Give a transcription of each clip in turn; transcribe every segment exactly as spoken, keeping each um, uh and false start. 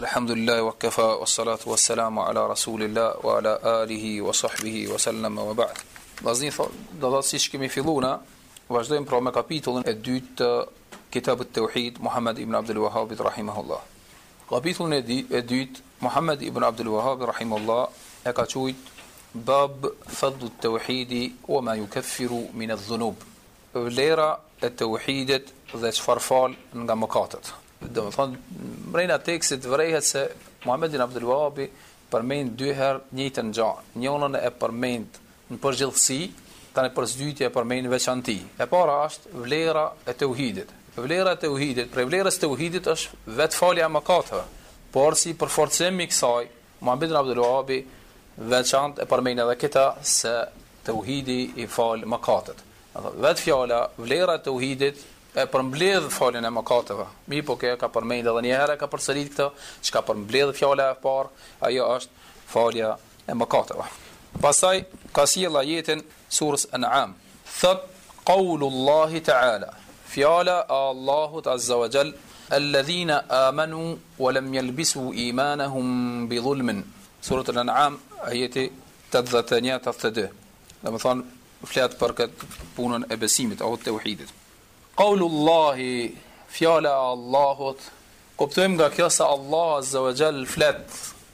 Alhamdulillah wa kafa wa salatu wa salamu ala rasulillah wa ala alihi wa sahbihi wa sallam wa ba'd. Vazni do të siç kemi filluar, vazhdojmë pra me kapitullin e dytë të Kitabut Tauhid Muhammad ibn Abdul Wahhab rahimahullah. Kapitullin e dytë Muhammad ibn Abdul Wahhab rahimahullah e ka thujt Bab fadl at-tauhid wa ma yukaffiru min adh-dhunub. Vlera e tauhidit dhe çfarë fal nga mëkatet. Do të thonë mrena tekstit vërehet se Muhammed ibn Abdul Wahhab përmend dy herë njëjtën gjë. Njërin e përmend në përgjithësi, tani për së dyti e përmend veçanti. E para është vlera e tauhidit. Vlera e tauhidit, për vlerës së tauhidit është vetë falja e mëkateve. Por si përforcim i kësaj, Muhammed ibn Abdul Wahhab veçantë e përmend edhe këtë se tauhidi i fal mëkatet. Vetë fjala vlera e tauhidit e përmbledh faljen e mëkateve. Mi po kjo ka përmend edhe një herë, ka përsërit këtë, çka përmbledh fjala e parë, ajo është falja e mëkateve. Pastaj ka sjell ajetin surës An'am. Thot qaulullahi ta'ala. Fjala e Allahut azza wa jall, alladhina amanu wa lam yalbisu imanahum bi dhulmin. Surët An'am ajeti tetëdhjetë e një tetëdhjetë e dy. Domethënë flet për këtë punën e besimit apo tauhidit. Qaulullahi, fjala e Allahut, kuptojmë nga kjo se Allah azza wa jall flet.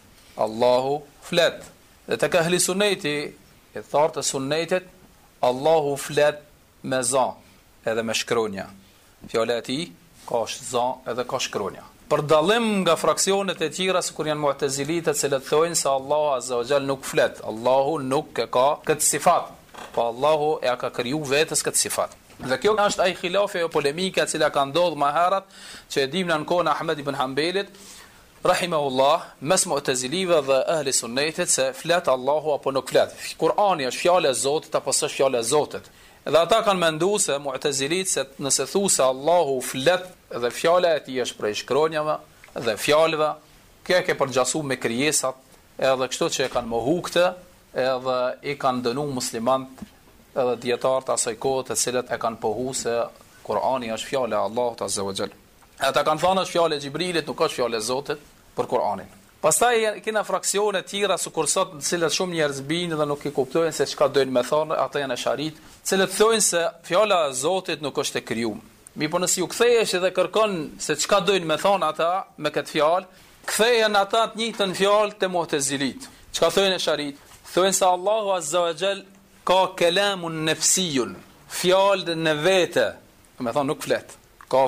Allahu flet. Dhe tek ahli sunneti, e thartë e sunnetit, Allahu flet me za edhe me shkronja. Fjala e tij ka za edhe ka shkronja. Për dallim nga fraksionet e tjera se kur janë mu'tazilitë të cilët thonë se Allahu azza wa jall nuk flet. Allahu nuk e ka këtë sifat. Po Allahu e ka kriju vetes këtë sifat. Dhe kjo është ai khilafi e polemika e cila ka ndodhur më herët, që e dimë në kohën e Ahmed ibn Hanbelit rahimahullah, mes mu'tazilive dhe ahli sunnetit se flet Allahu apo nuk flet. Kurani është fjala e Zotit apo s'është fjala e Zotit. Dhe ata kanë menduar se mu'tazilit se nëse thu se Allahu flet dhe fjala e tij është prej shkronjave dhe fjalëve, kjo e ka përgjasur me krijesat, edhe kështu që e kanë mohu këtë, edhe i kanë dënuar muslimanët edhe dietarët asaj kohe të cilët e kanë pohu se Kurani është fjala e Allahut azza wa jall. Ata kanë thënë është fjala e Xhibrilit, nuk është fjala e Zotit për Kur'anin. Pastaj kena fraksione të tjera sikur sot, në të cilët shumë njerëz binë dhe nuk i kuptojnë se çka doin me thonë, ata janë sharit, të cilët thonë se fjala e Zotit nuk është e krijuar. Mi po nëse ju kthehesh dhe kërkon se çka doin me thonë ata me këtë fjalë, kthehen ata të njëjtën fjalë te mu'tazilit. Çka thonë sharit? Thonë se Allahu azza wa jall ka kelamun nefsijun, fjallë në vete, me thonë nuk flet, ka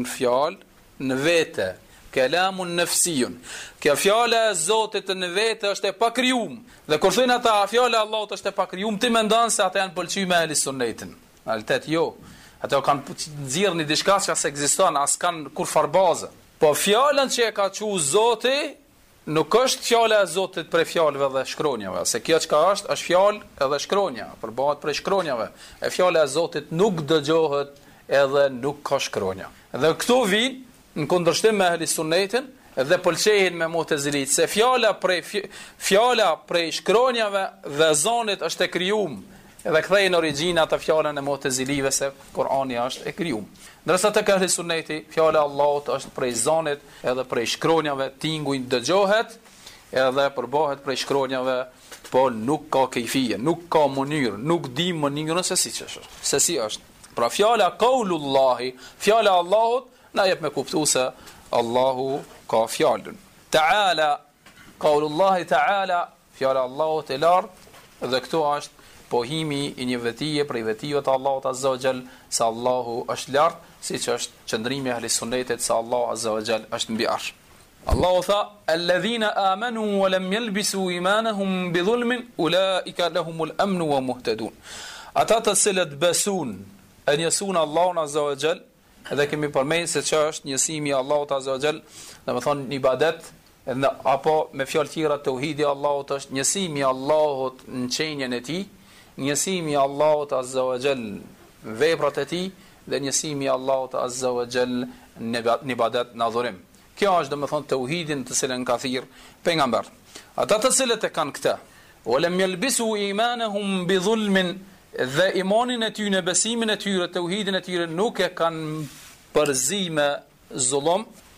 fjallë në vete, kelamun nefsijun. Kjo fjallë e Zotit në vete është e pakrium, dhe kur thënë ata fjallë e Allahut është e pakrium, ti me ndonë se ata janë pëlqy me ahli sunnetin. Në realitet jo, ata kanë nxirr një diçka që as ekziston, as kanë kur farbazë. Po fjallën që e ka thu Zoti, nuk është fjala e Zotit për fjalëve dhe shkronjave, se kjo çka është, është fjalë edhe shkronja, përbohet për shkronjave. E fjala e Zotit nuk dëgjohet edhe nuk ka shkronja. Dhe këtu vijnë në kundërshtim me ahli sunnetin dhe pëlqejnë me mu'tazilit se fjala prej fjala prej shkronjave dhe zonit është e krijuar. Edhe kthejnë origjina të fjalën e mu'tazilive se Kurani është e krijuar. Ndërsa tek ahli sunneti fjala e Allahut është prej zonit edhe prej shkronjave, tinguj dëgjohet edhe përbohet prej shkronjave, po nuk ka kejfije, nuk ka mënyrë, nuk di mënyrën se si është. Se si është. Pra fjala qaulullahi, fjala e Allahut na jep me kuptues se Allahu ka fjalën. Ta'ala, qaulullahi ta'ala, fjala e Allahut e lartë dhe këtu është pohimi i një vetie prej vetive të Allahut azza wa jall se Allahu është lart, siç është qëndrimi i ahli sunnetit se Allahu azza wa jall është mbi arsh. Allahu tha: "Alladhina amanu wa lam yalbisu imanahum bi dhulmin ulaika lahumul amn wa muhtadun." Ata të cilët besun, e njësun Allahun azza wa jall, dhe kemi përmendur se ç'është është njësimi i Allahut azza wa jall, domethënë në ibadet, apo me fjalë tjera tauhidi i Allahut është njësimi i Allahut në çënjen e tij, njësimi i Allahut azza wa jall veprat e tij dhe njësimi i Allahut azza wa jall në ibadet në adhurim. Kjo është domethënë tauhidin të cilën ka thirr pejgamberi. Ata të cilët e kanë këtë, ولم يلبسوا إيمانهم بظلم dhe imanin e tyre, besimin e tyre, tauhidin e tyre nuk e kanë përzi me zullum,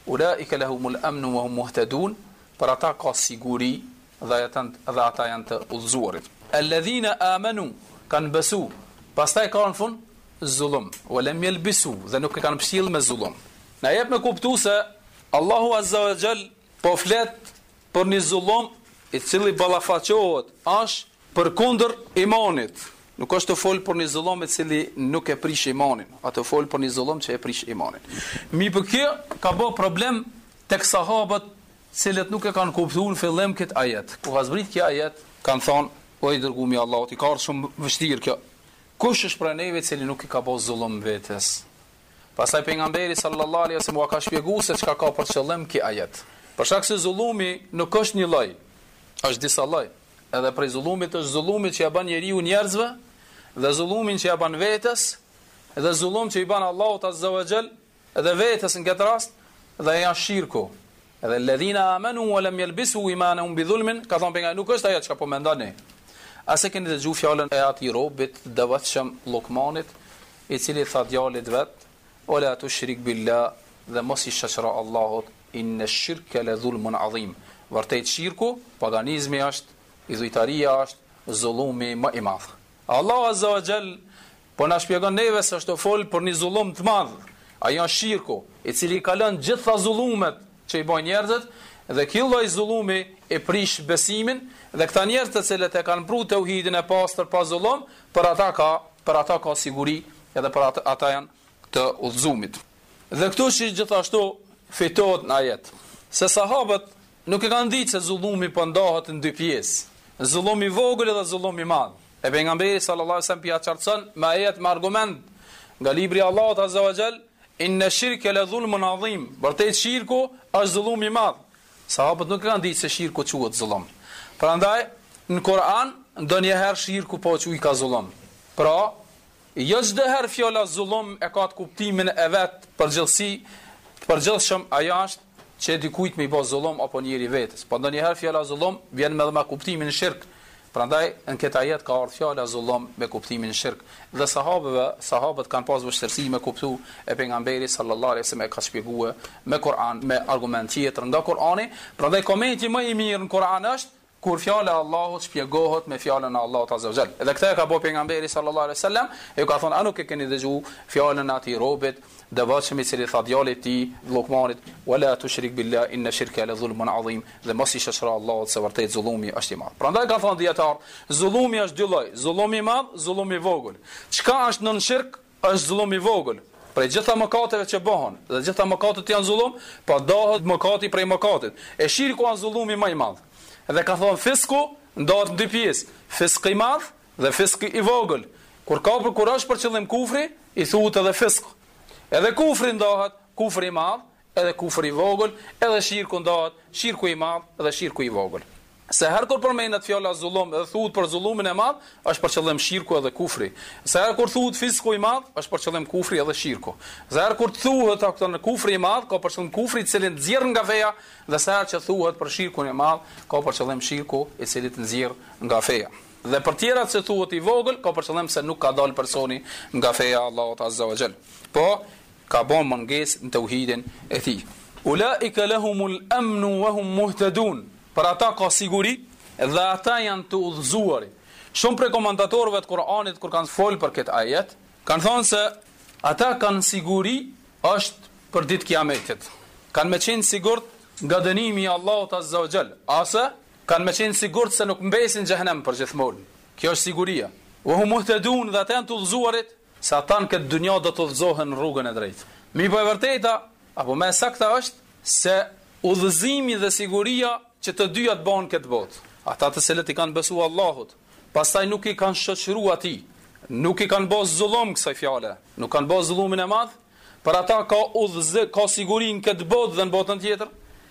ulaika lahumul amnu wa hum muhtadun, për ata ka siguri dhe ata, dhe ata janë të udhëzuarit. Alladhina amanu, kanë besu, pastaj ka në fund zullum, wa lam yalbisu, dhe nuk e kanë përcjell me zullum. Na jep me kuptu se Allahu Azza wa Jall po flet për një zullum i cili ballafaqohet është përkundër imanit. Nuk është të fol për një zullum i cili nuk e prish imanin, atë të fol për një zullum që e prish imanin. Mi për kjo ka bë problem tek sahabët, cilët nuk e kanë kuptuar në fillim këtë ajet. Ku ka zbrit kjo ajet, kanë thonë, o i dërguari i Allahut, i ka ardhur shumë vështirë kjo. Kush është prej neve i cili nuk i ka bë zullum vetes? Pastaj pejgamberi sallallahu alaihi wasallam ka shpjeguar se çka ka për qëllim ky ajet. Për shkak se zullumi nuk është një lloj, është disa lloj. Edhe prej zullumit është zullumi që ja bën njeriu njerëzve, dhe zullumin që ja bën vetes, dhe zullum që i bën Allahut Azza wa Jall, edhe vetes në këtë rast, dhe janë shirku. Edhe alladhina amanu wa lam yalbisu imanahum bi dhulmin, ka thonë pejgamberi, nuk është ajo çka po mendoni. Ase keni dëgjuar fjalën e atij robit devotshëm Luqmanit, i cili tha djalit vet, "Ola tushrik billah", dhe mos i shoqëro Allahut, inna ash-shirka la dhulmun adhim. Vërtet shirku, paganizmi është, idhujtaria është zullumi më i madh. Allahu Azza wa Jall po na shpjegon neve se është të fol për një zullum të madh. Ai është shirku, i cili ka lënë gjitha zullumet që i bojnë njerëzit, dhe ky lloj zullumi e prish besimin, dhe këta njerëz të cilët e kanë pru tauhidin e pastër pa zullum, për ata ka për ata ka siguri, edhe për ata, ata janë të udhëzumit. Dhe këtu që gjithashtu fitohet në ajet, se sahabët nuk e kanë ditë se zullumi po ndahet në dy pjesë, zullumi i vogël dhe zullumi i madh. E pejgamberi sallallahu alaihi wasallam pia qartson me ajet me argument nga libri i Allahut Azza wa Jall, inna shirka la dhulmun adhim. Vërtet shirku është zullumi i madh. Sahabët nuk e kanë ditë se shirku quhet zullum. Prandaj në Kur'an ndonjëherë shirku po quhet ka zullum. Pra, jo çdo herë fjala zullum e ka të kuptimin e vet përgjithësi, përgjithshëm ajo është që dikujt me i bë zullum apo njëri vetes. Po ndonjëherë fjala zullum vjen me me kuptimin e shirk. Prandaj në këtë ajet ka ardhur fjala zullum me kuptimin e shirk. Dhe sahabëve, sahabët kanë pas vështirësi me kuptu, e pejgamberi sallallahu alaihi wasallam e ka shpjeguar me Kur'an, me argument tjetër nga Kur'ani. Prandaj komenti më i mirë në Kur'an është kur fjala e Allahut shpjegohet me fjalën e Allahut Azza wa Jall. Edhe këtë ka bëu pejgamberi sallallahu alaihi wasallam, e ka thonë, a nuk e keni dëgjuar fjalën e atij robit devotshëm i cili tha djalit të tij Luqmanit, wala tushrik billah inna shirka la dhulmun adhim, dhe mos i shoqëro Allahut se vërtet zullumi është i madh. Prandaj ka thonë dietar, zullumi është dy lloj, zullumi i madh, zullumi i vogël. Çka është nën shirk është zullumi i vogël. Prej gjitha mëkateve që bëhen, dhe gjitha mëkatet janë zullum, pa dohet mëkati prej mëkatit. E shirku është zullumi më i madh. Dhe ka thonë fisku ndahet në dy pjesë, fisk i madh dhe fisk i vogël. Kur ka për kur është për qëllim kufri, i thuhet edhe fisk. Edhe kufri ndahet, kufri i madh, edhe kufri i vogël, edhe shirku ndahet, shirku i madh dhe shirku i vogël. Se herë kur përmendet fjala zullum dhe thuhet për zullumin e madh, është për qëllim shirku edhe kufri. Se herë kur thuhet fisku i madh, është për qëllim kufri edhe shirku. Se herë kur thuhet ato në kufri i madh, ka për qëllim kufri i cili nxjerr nga feja, dhe sa herë që thuhet për shirkun e madh, ka për qëllim shirku i cili nxjerr nga feja. Dhe për tjerat se thuhet i vogël, ka për qëllim se nuk ka dalë personi nga feja Allahut Azza wa Jall. Po ka bën mungesë në tauhidin e tij. Ulaika lahumul amnu wa hum muhtadun. Për ata ka siguri dhe ata janë të udhëzuar. Shumë prej komentatorëve të Kur'anit kur kanë folur për këtë ajet, kanë thënë se ata kanë siguri është për ditë kiametit. Kanë me qenë sigurt nga dënimi i Allahut Azza wa Jall, ose kanë me qenë sigurt se nuk mbesin në xhehenem përgjithmonë. Kjo është siguria. Wa hum muhtadun, dhe ata janë të udhëzuarit, se ata në këtë dunjë do të udhëzohen në rrugën e drejtë. Mi po e vërteta, apo më saktë është se udhëzimi dhe siguria që të dyja të bëhen këtë botë. Ata të cilët i kanë besuar Allahut, pastaj nuk i kanë shoqëruar atij, nuk i kanë bërë zullum kësaj fjale, nuk kanë bërë zullumin e madh, për ata ka udhëzim, ka siguri në këtë botë dhe në botën tjetër,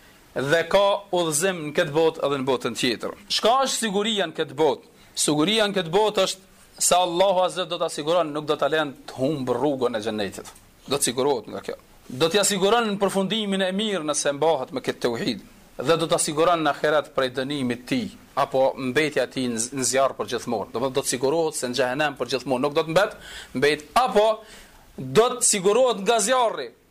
dhe ka udhëzim në këtë botë edhe në botën tjetër. Çka është siguria në këtë botë? Siguria në këtë botë është se Allahu Azza do ta siguron, nuk do ta lënë të humbë rrugën e xhenetit. Do të sigurohet nga kjo. Do t'i siguron në përfundimin e mirë nëse mbahet me këtë tauhid, dhe do të siguron në ahiret prej dënimit të tij, apo mbetja e tij në zjarr për gjithmonë. Do të do të sigurohet se në xhehenem për gjithmonë nuk do të mbet, mbet, apo do të sigurohet nga zjarri,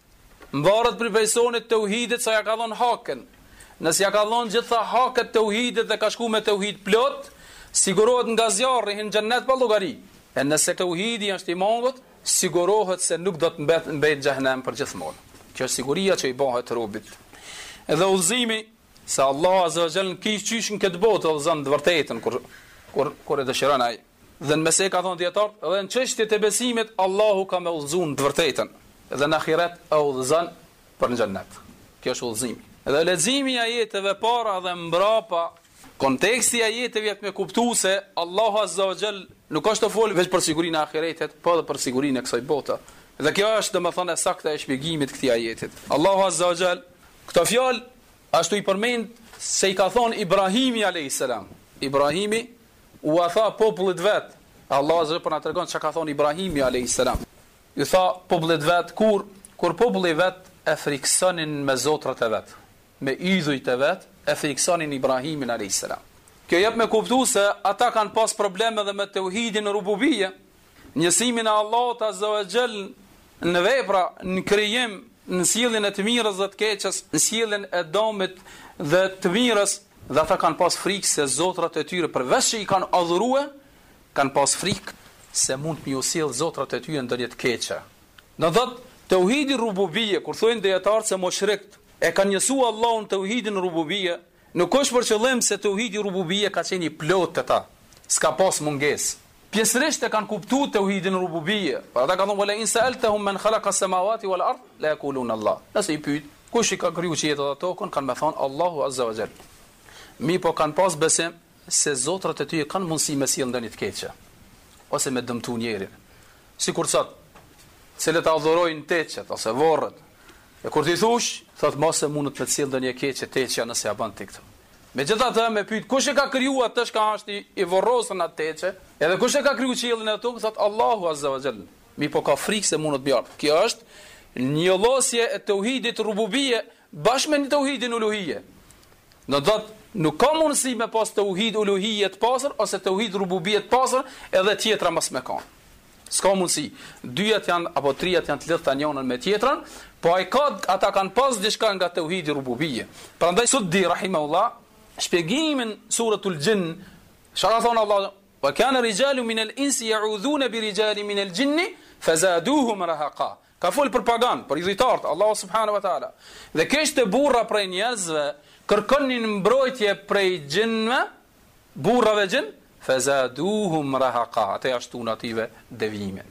mbaret për personit të uhidit sa ja ka dhon hakën. Nëse ja ka dhon gjitha hakët të uhidit dhe ka shku me të uhid plot, sigurohet nga zjarri hin xhennet pa llogari. E nëse të uhidi është i mungut, sigurohet se nuk do të mbet në mbet xhenem për gjithmonë. Kjo është siguria që i bëhet robit. Edhe udhëzimi se Allah azza wa jall kish qysh në këtë botë udhëzon të vërtetën kur kur kur e dëshiron ai. Dhe në mesë ka thonë dietar, edhe në çështjet e besimit Allahu ka më udhëzuar të vërtetën. Edhe në ahiret e udhëzon për në xhennet. Kjo është udhëzimi. Edhe leximi i ajeteve para dhe mbrapa, konteksti i ajeteve jep me kuptues se Allahu azza wa jall nuk është të folë vetëm për sigurinë e ahiretit, por edhe për sigurinë e kësaj bote. Dhe kjo është domethënë saktë e shpjegimit këtij ajetit. Allahu azza wa jall këto fjalë ashtu i përmend se i ka thonë Ibrahimi alayhis salam. Ibrahimi u tha popullit vet. Allahu azza wa jall po na tregon çka ka thonë Ibrahimi alayhis salam. I tha popullit vet kur kur populli vet e friksonin me zotrat e vet, me idhujt e vet, e friksonin Ibrahimin alayhis salam. Kjo jep me kuptu se ata kanë pas probleme dhe me tauhidin e rububie, njësimin e Allahut azza wa jall në vepra, në krijim, në sjelljen e të mirës dhe të keqes, në sjelljen e dëmit dhe të mirës, dhe ata kanë pas frikë se zotrat e tyre përveç që i kanë adhuruar, kanë pas frikë se mund të ju sjell zotrat e tyre ndonjë të keqe. Do thotë tauhidi rububie, kur thonë dietar se mushrikt e kanë njësuar Allahun tauhidin rububie, nuk është për qëllim se tauhidi rububie ka qenë i plot të ta, s'ka pas mungesë. Pjesërisht e kanë kuptuar tauhidin rububie. Pra ata kanë thonë wala in sa'altahum man khalaqa as-samawati wal ard la yaquluna Allah. Nëse i pyet kush i ka kriju qiellin dhe tokën, kanë më thonë Allahu azza wa jall. Mi po kanë pas besim se zotrat e tyre kanë mundësi me sjell ndonjë të keqe ose me dëmtu njerin. Sikur sot, cilët adhurojnë teçet ose varret. E kur ti thosh, thot mos e mundet me sjell ndonjë keqe teçja nëse ja bën ti këtë. Megjithatë me pyet kush e ka krijuar atë që është i vorrosur atë teçe, edhe kush e ka krijuar qiellin e tokën, thot Allahu azza wa jall. Mi po ka frikë se mundet bjar. Kjo është një llosje e tauhidit rububie bashkë me tauhidin uluhie. Do të thotë nuk ka mundësi me pas tauhid uluhie të pastër ose tauhid rububie të pastër edhe tjetra mos me kanë. S'ka mundësi. Dyjat janë apo trijat janë të lidhta njëra me tjetrën, po ai ka ata kanë pas diçka nga tauhidi rububie. Prandaj Suddi rahimahullah shpjegimin suratul Jinn, çfarë thon Allah? Wa kana rijalun min al-insi ya'udhuna bi rijalin min al-jinni fazaduhum rahaqa. Ka fol për pagan, për idhujtarët, Allah subhanahu wa taala. Dhe kishte burra prej njerëzve kërkonin mbrojtje prej xhinëve, burrave xhin, fazaduhum rahaqa. Ata ashtu native devimin.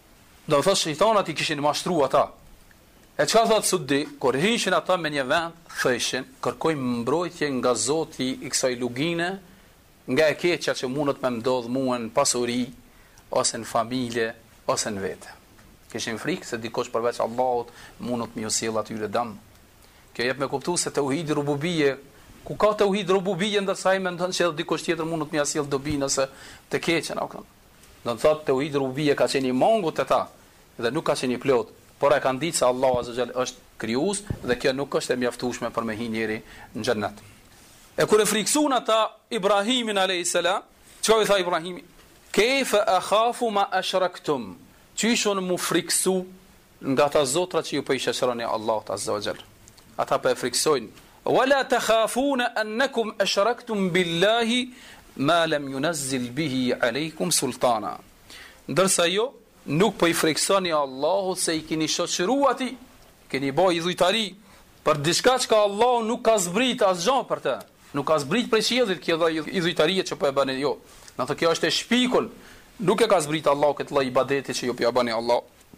Do të thotë shejtanat i kishin mashtruar ata. E çka thot Suddi, kur hishin ata me një vend, thëshin, kërkojmë mbrojtje nga Zoti i kësaj lugine, nga e keqja që mundet me ndodh mua në pasuri, ose në familje, ose në vete. Kishin frikë se dikush përveç Allahut mundet me ju sjell atyre dëm. Kjo jep me kuptu se tauhidi rububie, ku ka tauhid rububie ndërsa ai mendon se dikush tjetër mundet me ja sjell dobi nëse të keqen apo. Do të thotë tauhidi rububie ka qenë i mungut te ta dhe nuk ka qenë i plot. Por e kanë ditë se Allahu azza jall është krijues dhe kjo nuk është e mjaftueshme për me hi njeri në xhennet. E kur e friksuan ata Ibrahimin alayhis salam, çka i tha Ibrahimi? Kayfa akhafu ma ashraktum? Çishon mu friksu nga ata zotrat që ju po i shoqëroni Allahut azza jall. Ata po e friksojnë. Wala takhafuna annakum ashraktum billahi ma lam yunazzil bihi alaykum sultana. Ndërsa jo nuk po i friksoni Allahut se i keni shoqëruar ati, keni bë idhujtari për diçka që Allahu nuk ka zbrit asgjë për të. Nuk ka zbrit prej qiellit kjo idhujtaria që po e bëni jo. Do të kjo është e shpikun, nuk e ka zbrit Allahu këtë lloj ibadeti që ju po ja bëni Allah.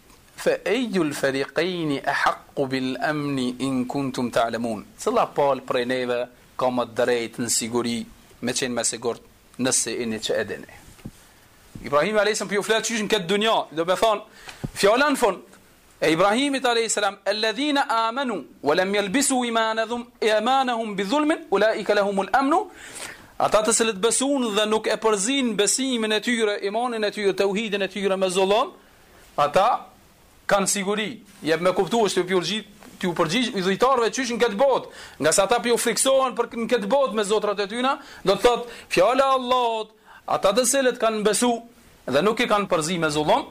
Fa ayyul fariqayn ahqqu bil amni in kuntum ta'lamun. Cilla pal prej neve ka më drejt në siguri, me qenë më sigurt nëse jeni që e dini. Ibrahim alayhis salam po ju flet çish në këtë dunja, do të thon fjalën fund e Ibrahimit alayhis salam, alladhina amanu wa lam yalbisu imanahum imanahum bidhulmin ulaika lahumul amnu. Ata të cilët besuan dhe nuk e përzin besimin e tyre, imanin e tyre, tauhidin e tyre me zullum, ata kanë siguri. Jep me kuptuar se ju t'ju përgjigj idhujtarëve çish në këtë botë, nga sa ata ju friksohen për në këtë botë me zotrat e tyre, do të thotë fjala e Allahut, ata të cilët kanë besu dhe nuk i kanë përzi me zullum,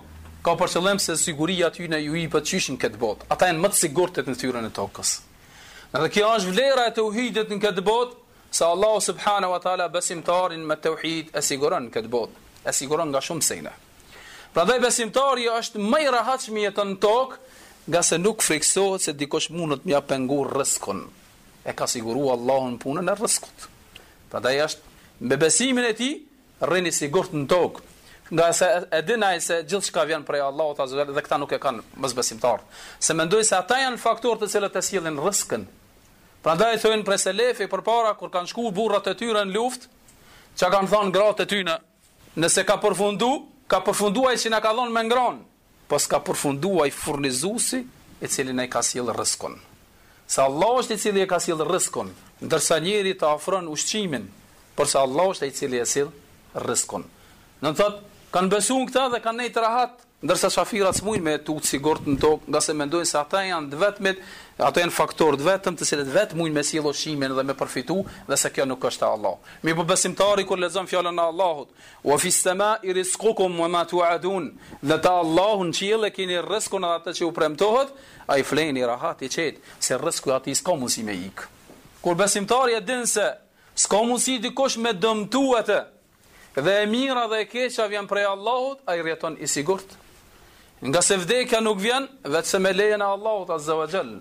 ka për qëllim se siguria tyne ju i pëtqyshin këtë botë. Ata janë më të sigurtet në tyrën e tokës. Dhe kjo është vlera e tauhidit në këtë botë, se Allahu subhanahu wa taala besimtarin me tauhid e siguron këtë botë, e siguron nga shumë sene. Prandaj besimtari është më i rahatshëm jeton në tokë, nga se nuk friksohet se dikush mundet m'ia pengur rrezikun. E ka siguruar Allahu punën e rrezikut. Prandaj është me besimin e tij rrini sigurt në tokë. Nga se e dinaj se gjithçka vjen prej Allahut azza wa jalla dhe këta nuk e kanë mosbesimtar. Se mendoj se ata janë faktorët të cilët e sjellin rrezikun. Prandaj thonë për selefi përpara kur kanë shkuar burrat e tyre në luftë, çka kanë thënë gratë e tyre, nëse ka përfundu, ka përfunduar që na ka dhënë me ngron, po s'ka përfunduar furnizuesi i cili na ka sjellë rrezikun. Se Allah është i cili e ka sjellë rrezikun, ndërsa njeri të ofron ushqimin, por se Allah është i cili e sjell rrezikun. Në thotë kanë besuar këta dhe kanë nejtë rahat, ndërsa shafirat s'mujnë me tut sigurt në tokë, nga se mendojnë se ata janë të vetmit, ato janë faktorët vetëm të cilët vetë mujnë me sjell ushqimin dhe me përfitu, dhe se kjo nuk është e Allah. Mi po besimtari kur lexon fjalën e Allahut, wa fis samai rizqukum wa ma tu'adun, dhe ta Allahun qiell e keni rrezikun edhe atë që u premtohet, ai fleni rahat i qetë, se rreziku aty s'ka mundësi me ik. Kur besimtari e din se s'ka mundësi dikush me dëmtu atë, dhe e mira dhe e keqja vjen prej Allahut, ai rjeton i sigurt. Nga se vdekja nuk vjen vetëm me lejen e Allahut azza wa jall.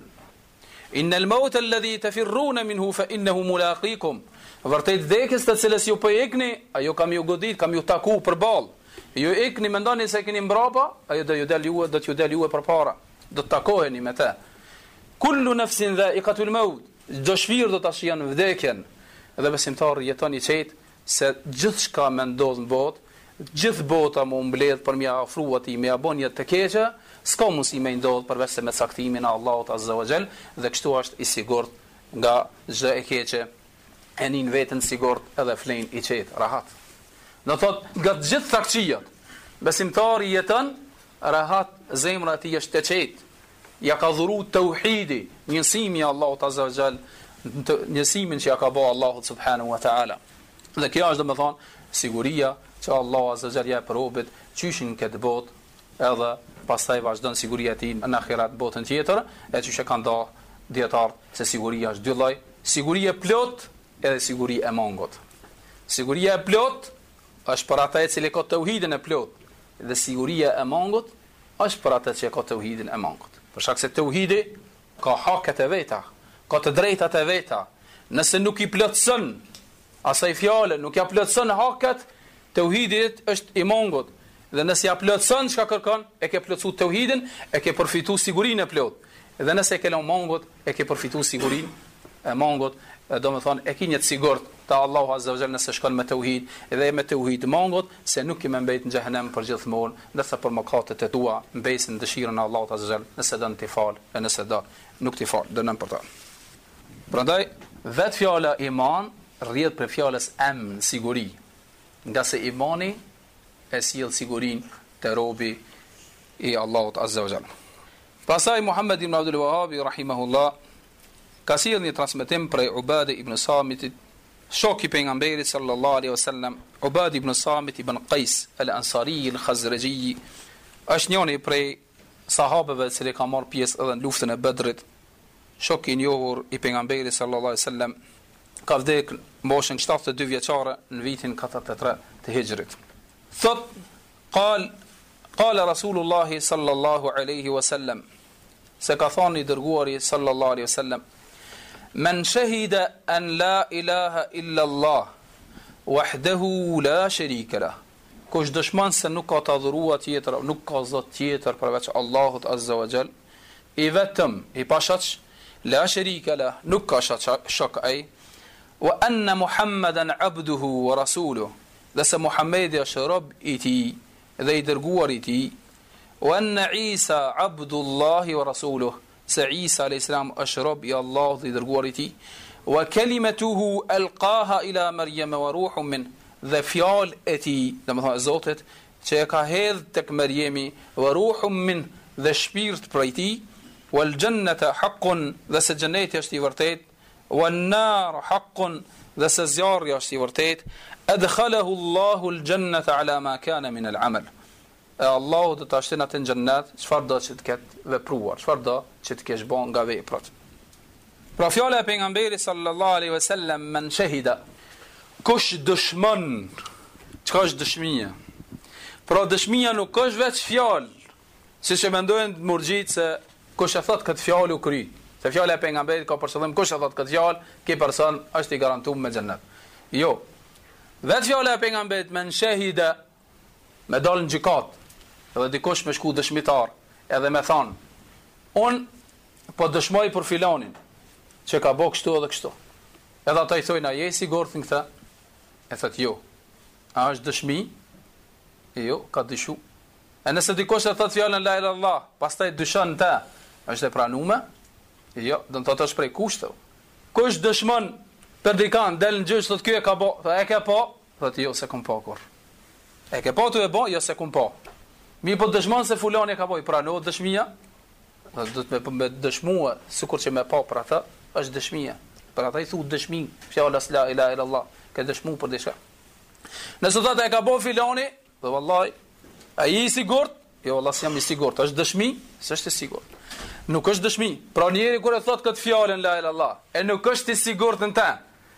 Innal mauta alladhi tafirruna minhu fa innahu mulaqikum. Vërtet vdekjes të cilës ju po ikni, ajo kam ju godit, kam ju taku përballë. Ju ikni mendoni se keni mbrapa, ajo do ju dal ju, do t'ju dal ju përpara. Do të takoheni me të. Kullu nafsin dha'iqatul maut. Çdo shpirt do ta shijon vdekjen. Dhe besimtari jeton i qetë se gjithçka më ndodh në botë, gjithë bota më mbledh për mja ofrua ti, me abonjet të keqe, s'ka mundësi me ndodh përveç se me caktimin e Allahut azza wa jall, dhe kështu është i sigurt nga çdo e keqe, e nin veten sigurt edhe flen i qetë, rahat. Do thot nga të gjithë sakçijat, besimtari jeton rahat, zemra e tij është e qetë. Ja ka dhuru tauhidi, njësimi i Allahut azza wa jall, njësimin që ja ka bëu Allahu subhanahu wa taala. Dhe kjo është domethënë siguria që Allah azza wa jall ja për robët qyshin këtë botë, edhe pastaj vazhdon siguria e tij në ahiret botën tjetër, e që që kanë dhënë dietar se siguria është dy lloj, siguria e plot edhe siguria e mungut. Siguria e plot është për ata që ka tauhidin e plot, dhe siguria e mungut është për ata që ka tauhidin e mungut. Për shkak se tauhidi ka haket e veta, ka të drejtat e veta. Nëse nuk i plotson asaj fjale, nuk ja plotson haket, tauhidit është i mungut. Dhe nëse ja plotson çka kërkon, e ke plotsu tauhidin, e ke përfitu sigurinë e plot. Dhe nëse e ke lënë mungut, e ke përfitu sigurinë e mungut, do të thonë e ke një të sigurt te Allahu azza wa jalla nëse shkon me tauhid, dhe me tauhid mungut se nuk i më mbet në xhehenem për gjithmonë, ndërsa për mëkatet e tua mbesin dëshirën e Allahut azza wa jalla, nëse don ti fal, e nëse do nuk ti fal, dënon për ta. Prandaj vet fjala iman rrjedh për fjalës amn, siguri. Nga se imani e sjell sigurinë te robi i Allahut azza wa jalla. Pastaj Muhammed ibn Abdul Wahhab rahimahullah ka sjell një transmetim prej Ubade ibn Samitit, shoku i pejgamberit sallallahu alaihi wasallam. Ubade ibn Samit ibn Qais al-Ansari al-Khazraji është njëri prej sahabeve që ka marrë pjesë edhe në luftën e Bedrit. Shoku i njohur i pejgamberit sallallahu alaihi wasallam ka vdekur moshën shtatëdhjetë e dy vjeçare në vitin katërdhjetë e tre të Hijrit. Thot qal qala Rasulullah sallallahu alaihi wasallam, se ka thënë i dërguari sallallahu alaihi wasallam, men shahida an la ilaha illa Allah wahdahu la sharika lah. Kush dëshmon se nuk ka të adhuruar tjetër, nuk ka zot tjetër përveç Allahut azza wa jall, i vetëm i pashoq, la sharika lah, nuk ka shok ai, wa anna Muhammadan abduhu wa rasuluhu, dhe se Muhammedi është rob i tij dhe i dërguar i tij, wa anna Isa abdullahi wa rasuluhu, se Isa alayhis salam është rob i Allahut dhe i dërguar i tij, wa kalimatuhu alqaha ila Maryam wa ruhun min, dhe fjalë e tij, domethënë Zotit që e ka hedh tek Maryemi, wa ruhun min, dhe shpirt prej tij, wal jannata haqqun, dhe se xheneti është i vërtet, wan nar haqqun, dhe se zjarri është i vërtet, adkhalahu Allahu al-jannata ala ma kana min al-amal. e Allahu do ta shtin atë në xhennet, çfarë do që të ketë vepruar, çfarë do që të kesh bën nga veprat. Pra fjala e pejgamberit sallallahu alaihi wasallam, men shahida, kush dëshmon, çka është dëshmia? Pra dëshmia nuk është veç fjalë, siç e mendojnë murxhit se kush e thot këtë fjalë u kry. Se fjala e pejgamberit ka për qëllim kush e thot këtë fjalë, ky person është i garantuar me xhennet. Jo. Vetë fjala e pejgamberit, men shahida, me dalë në gjykat, edhe dikush me shku dëshmitar, edhe me thonë, unë po dëshmoj për filanin, që ka bo kështu edhe kështu. Edhe ata i thojnë, a je i sigurt në këta? E thët, jo. A është dëshmi? Jo, ka dëshu. E nëse dikush e thët fjallën la ilaha illallah, pastaj dyshon të, është e pranume? Jo, do të thotë është prej kushtëve. Kush dëshmon për dikan, del në gjyq, thot kjo e ka bo, thë e ke po, thot jo, se kom po kur. E ke po të e bo, jo se kom po. Mi po dëshmon se fulani e ka po, i pranohet dëshmia, dhe do të me, me dëshmua, sikur që me po për ata, është dëshmia. Për ata i thu dëshmi, fjalës la ilaha illallah, ke dëshmu për diçka. Nëse thot e ka bo filani, dhe vallaj, a i sigurt? Jo, vallaj, jam i sigurt. Është dëshmi? S'është i sigurt. Nuk është dëshmi. Pra njeri kur e thot këtë fjalën la ilaha illallah, e nuk është i sigurt në ta.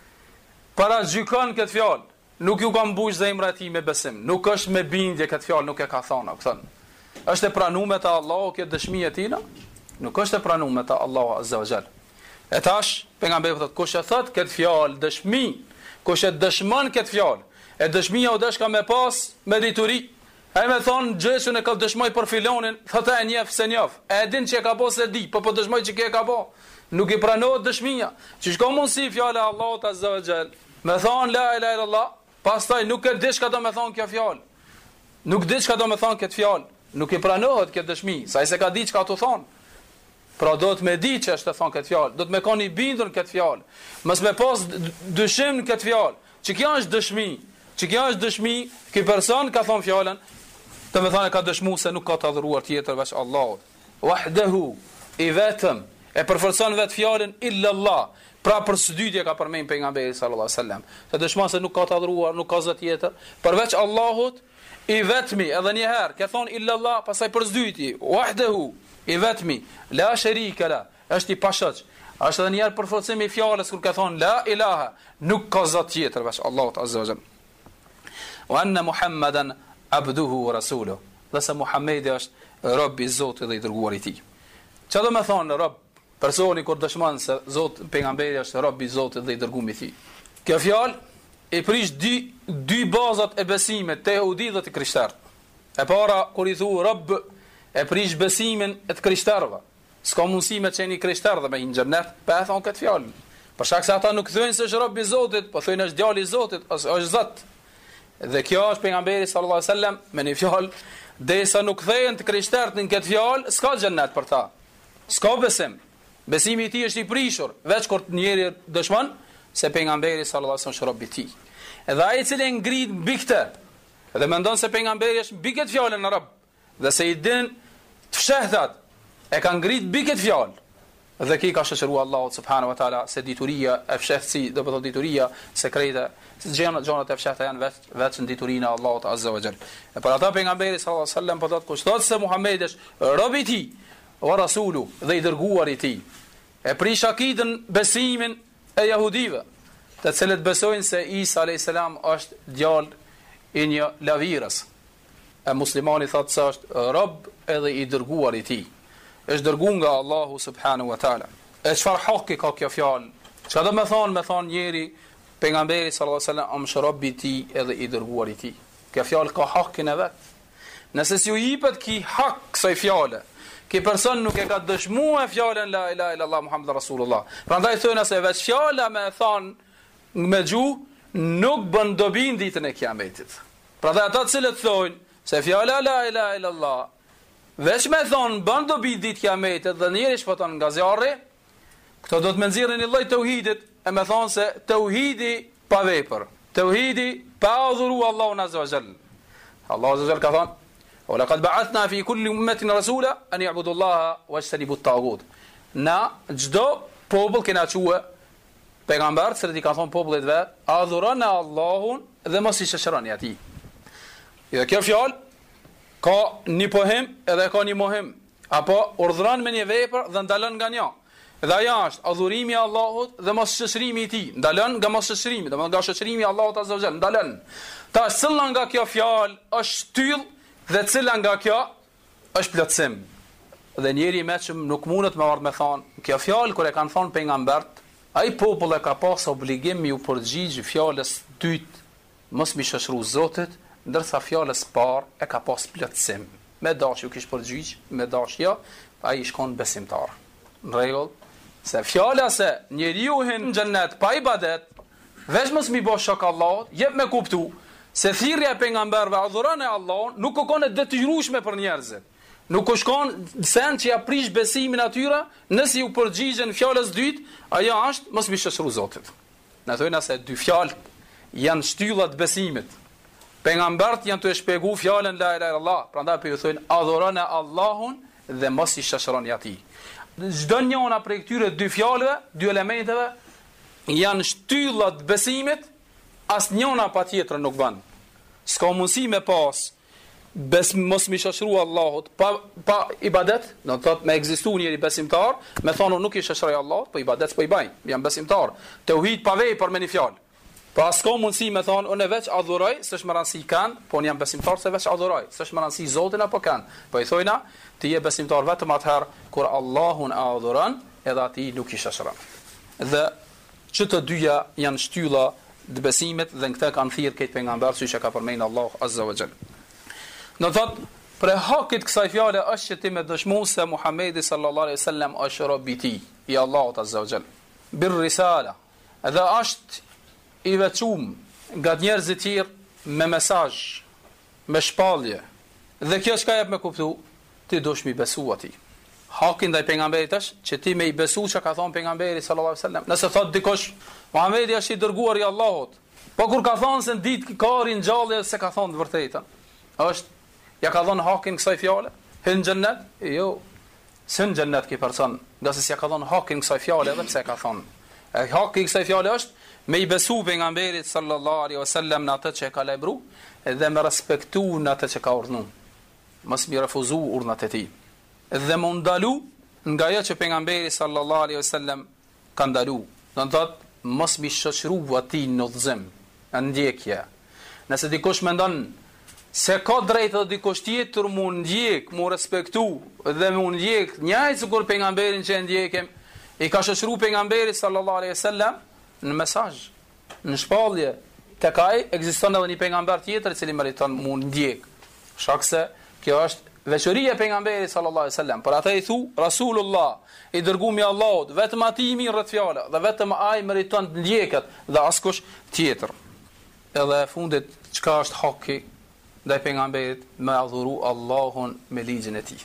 Para gjykon këtë fjalë, nuk ju ka mbush zemra e tij me besim. Nuk është me bindje këtë fjalë, nuk e ka thënë, thon. Është e pranuar te Allahu këtë dëshmi e tina? Nuk është e pranuar te Allahu azza wa jall. E tash pejgamberi thotë kush e thot këtë fjalë dëshmi, kush e dëshmon këtë fjalë, e dëshmia u dash ka me pas me dituri. Ai më thon Gjesun e ka dëshmoj për filonin, thotë e njeh se njeh. E din që e ka bë se di, po po dëshmoj që ke ka bë. Nuk i pranohet dëshmia. Që shko mundsi fjala e Allahut azza wa jall. Me thon la ilaha illallah, pastaj nuk e di çka do me thon kjo fjalë. Nuk di çka do me thon këtë fjalë. Nuk i pranohet këtë dëshmi, sa ai se ka di çka tu thon. Pra do të me di që është të thon këtë fjalë, do të me koni bindur këtë fjalë. Mos me pas dyshim në këtë fjalë. Që kjo është dëshmi, që kjo është dëshmi, ky person ka thon fjalën, të me thonë ka dëshmu se nuk ka të adhuruar tjetër veç Allahut. Wahdahu, i vetëm, e përforcon vetë fjalën illa Allah. Pra për së ka përmend pejgamberi sallallahu alaihi wasallam, se dëshmon se nuk ka të adhuruar, nuk ka zot tjetër përveç Allahut, i vetmi, edhe një herë ka thon illa Allah, pastaj për së wahdahu, i vetmi, la sharika la, është i pashoq. Është edhe një herë përforcim i fjalës kur ka thon la ilaha, nuk ka zot tjetër veç Allahut azza wa jall. Wa anna Muhammadan abduhu wa rasuluhu. Dhe se Muhamedi është rob i Zotit dhe i dërguar i tij. Çfarë do të thonë rob? Personi kur dëshmon se Zot pejgamberi është rob i Zotit dhe i dërguar i tij. Kjo fjalë e prish dy dy bazat e besimit te jehudi dhe te krishterët. E para kur i thu rob e prish besimin e të krishterëve. S'ka mundësi me qenë i krishterë dhe me hinë xhennet, pa e thon këtë fjalë. Për shkak se ata nuk thonë se është rob i Zotit, po thonë është djali i Zotit, ose është Zot. Dhe kjo është pejgamberi sallallahu alaihi wasallam me një fjalë, derisa nuk thehen të krishterët në këtë fjalë, s'ka xhennet për ta. S'ka besim. Besimi i tij është i prishur, veç kur njëri dëshmon se pejgamberi sallallahu alaihi wasallam është rob i tij. Edhe ai i cili ngrit mbi këtë, dhe mendon se pejgamberi është mbi këtë fjalë në rob, dhe se i din të fshehtat, e ka ngrit mbi këtë fjalë. Dhe ki ka shoqëruar Allahu subhanahu wa taala se dituria e fshehtësi, do të thotë dituria sekrete, gjëra gjërat e fshehta janë vetë vetë në diturinë e Allahut azza wa jall. E për ata pejgamberi sallallahu alaihi wasallam po thotë kush thotë se Muhamedi është rob i tij, wa rasulu dhe i dërguar i tij. E prish akidën, besimin e jehudive, të cilët besojnë se Isa alayhis salam është djalë i një lavirës. E muslimani thotë se është rob edhe i dërguar i tij. Është dërguar nga Allahu subhanahu wa taala. E çfarë hakki ka kjo fjalë? Çka do të thonë, me thonë njëri pejgamberi sallallahu alaihi wasallam është rob i tij edhe i dërguar i tij. Kjo fjalë ka hakkin e vet. Nëse si u jepet ki hak kësaj fjale, ki person nuk e ka dëshmuar fjalën la ilaha illallah Muhammadur Rasulullah. Prandaj thonë se vetë fjala me thonë me gjuhë nuk bën dobi në ditën e Kiametit. Prandaj ata të cilët thonë se fjala la ilaha illallah veç me thonë bën dobi ditë Kiametit dhe njëri shpëton nga zjarri, këto do të më nxjerrin një lloj tauhidit, e me thonë se tauhidi pa vepër, tauhidi pa adhuru Allahun azza wa jall. Allahu azza wa jall ka thonë: "Wa laqad ba'athna fi kulli ummatin rasula an ya'budu Allaha wajtanibu at-taghut." Na çdo popull kena thue pejgamber se i ka thonë popullit vet, adhuroni Allahun dhe mos i shoqëroni atij. Dhe kjo fjalë Ka një pohim edhe ka një mohim. Apo urdhëron me një vepër dhe ndalon nga një. Dhe ajo është adhurimi i Allahut dhe mos shoqërimi i tij. Ndalon nga mos shoqërimi, domethënë nga shoqërimi i Allahut azza wa jall, ndalon. Ta cila nga kjo fjalë është shtyll dhe cila nga kjo është plotësim. Dhe njeri i mëshëm nuk mundet me ardh me thonë, kjo fjalë kur e kanë thonë pejgambert, ai popull e ka pas obligim me u përgjigj fjalës dytë, mos mi shoqëru Zotit, ndërsa fjalës parë e ka pas plotësim. Me dashje u kish përgjigj, me dashje ai shkon besimtar. Në rregull, se fjala se njeriu hin në xhennet pa ibadet, veç mos mi bosh shok Allahut, jep me kuptu se thirrja e pejgamberëve adhuron e Allahun nuk u konë detyrueshme për njerëzit. Nuk u shkon sen që ja prish besimin atyra, nëse u përgjigjen fjalës dytë, ajo është mos mi shoqëru Zotit. Na thonë se dy fjalë janë shtyllat besimit. Pejgambert janë të shpjegu fjalën la ilaha illallah, prandaj po ju thonë adhuroni Allahun dhe mos i shoqëroni atij. Çdo njëna prej këtyre dy fjalëve, dy elementeve janë shtyllat besimit, asnjëna patjetër nuk bën. S'ka mundësi me pas bes mos mi shoqëru Allahut pa pa ibadet, do të thotë me ekzistuar njëri besimtar, me thonë nuk i shoqëroj Allahut, po ibadet s'po i bëj, jam besimtar. Tauhid pa vepër me një fjalë. Pa s'ka mundësi me thonë, unë veç adhuroj, s'është më rëndësi kanë, po unë jam besimtar se veç adhuroj, s'është më rëndësi Zotin apo kanë. Po i thojna, ti je besimtar vetëm atëherë kur Allahun e adhuron, edhe ati nuk i shoqëron. Dhe që të dyja janë shtylla të besimit dhe në këtë kanë thirrë këtë pejgamber siç e ka përmendur Allahu Azza wa Jall. Do thotë, për hakit kësaj fjale është që ti me dëshmu se Muhamedi sallallahu alaihi wasallam është robi i tij, i Allahut Azza wa Jall. Bir risala. Edhe është i veçum nga njerëzit tjerë me mesazh, me shpallje. Dhe kjo çka jep me kuptu, ti dush mi besu atij. Haki ndaj pejgamberit është që ti me i besu që ka thonë pejgamberi sallallahu alaihi wasallam. Nëse thot dikush, Muhamedi është i dërguar i Allahut, po kur ka thonë se në ditë ka rin gjallë se ka thonë të vërtetën, është ja ka dhënë hakin kësaj fjale? Hyn xhennet? Jo. S'hyn xhennet ky person, nga se s'ja ka dhënë hakin kësaj fjale edhe pse ka thonë. E haki kësaj fjale është me i besu pejgamberit sallallahu alaihi wasallam në atë që e ka lajmëru dhe me respektu në atë që ka urdhëruar. Mos mi refuzu urdhnat e tij. Dhe më ndalu nga ajo që pejgamberi sallallahu alaihi wasallam ka ndalu. Do të thotë mos mi shoqëru atij në udhëzim, në ndjekje. Nëse dikush mendon se ka drejtë dhe dikush tjetër mu ndjek, mu respektu dhe mu ndjek njëjtë sikur pejgamberin që e ndjekim, i ka shoqëruar pejgamberi sallallahu alaihi wasallam në mesazh, në shpallje, tek ai ekziston edhe një pejgamber tjetër i cili meriton mu ndjek. Shaq se kjo është veçoria e pejgamberit sallallahu alaihi wasallam. Por ata i thu Rasulullah, i dërguar i Allahut, vetëm atij i mirë rreth fjala dhe vetëm ai meriton të ndjeket dhe askush tjetër. Edhe fundit çka është haki ndaj pejgamberit, me adhuru Allahun me ligjin e tij.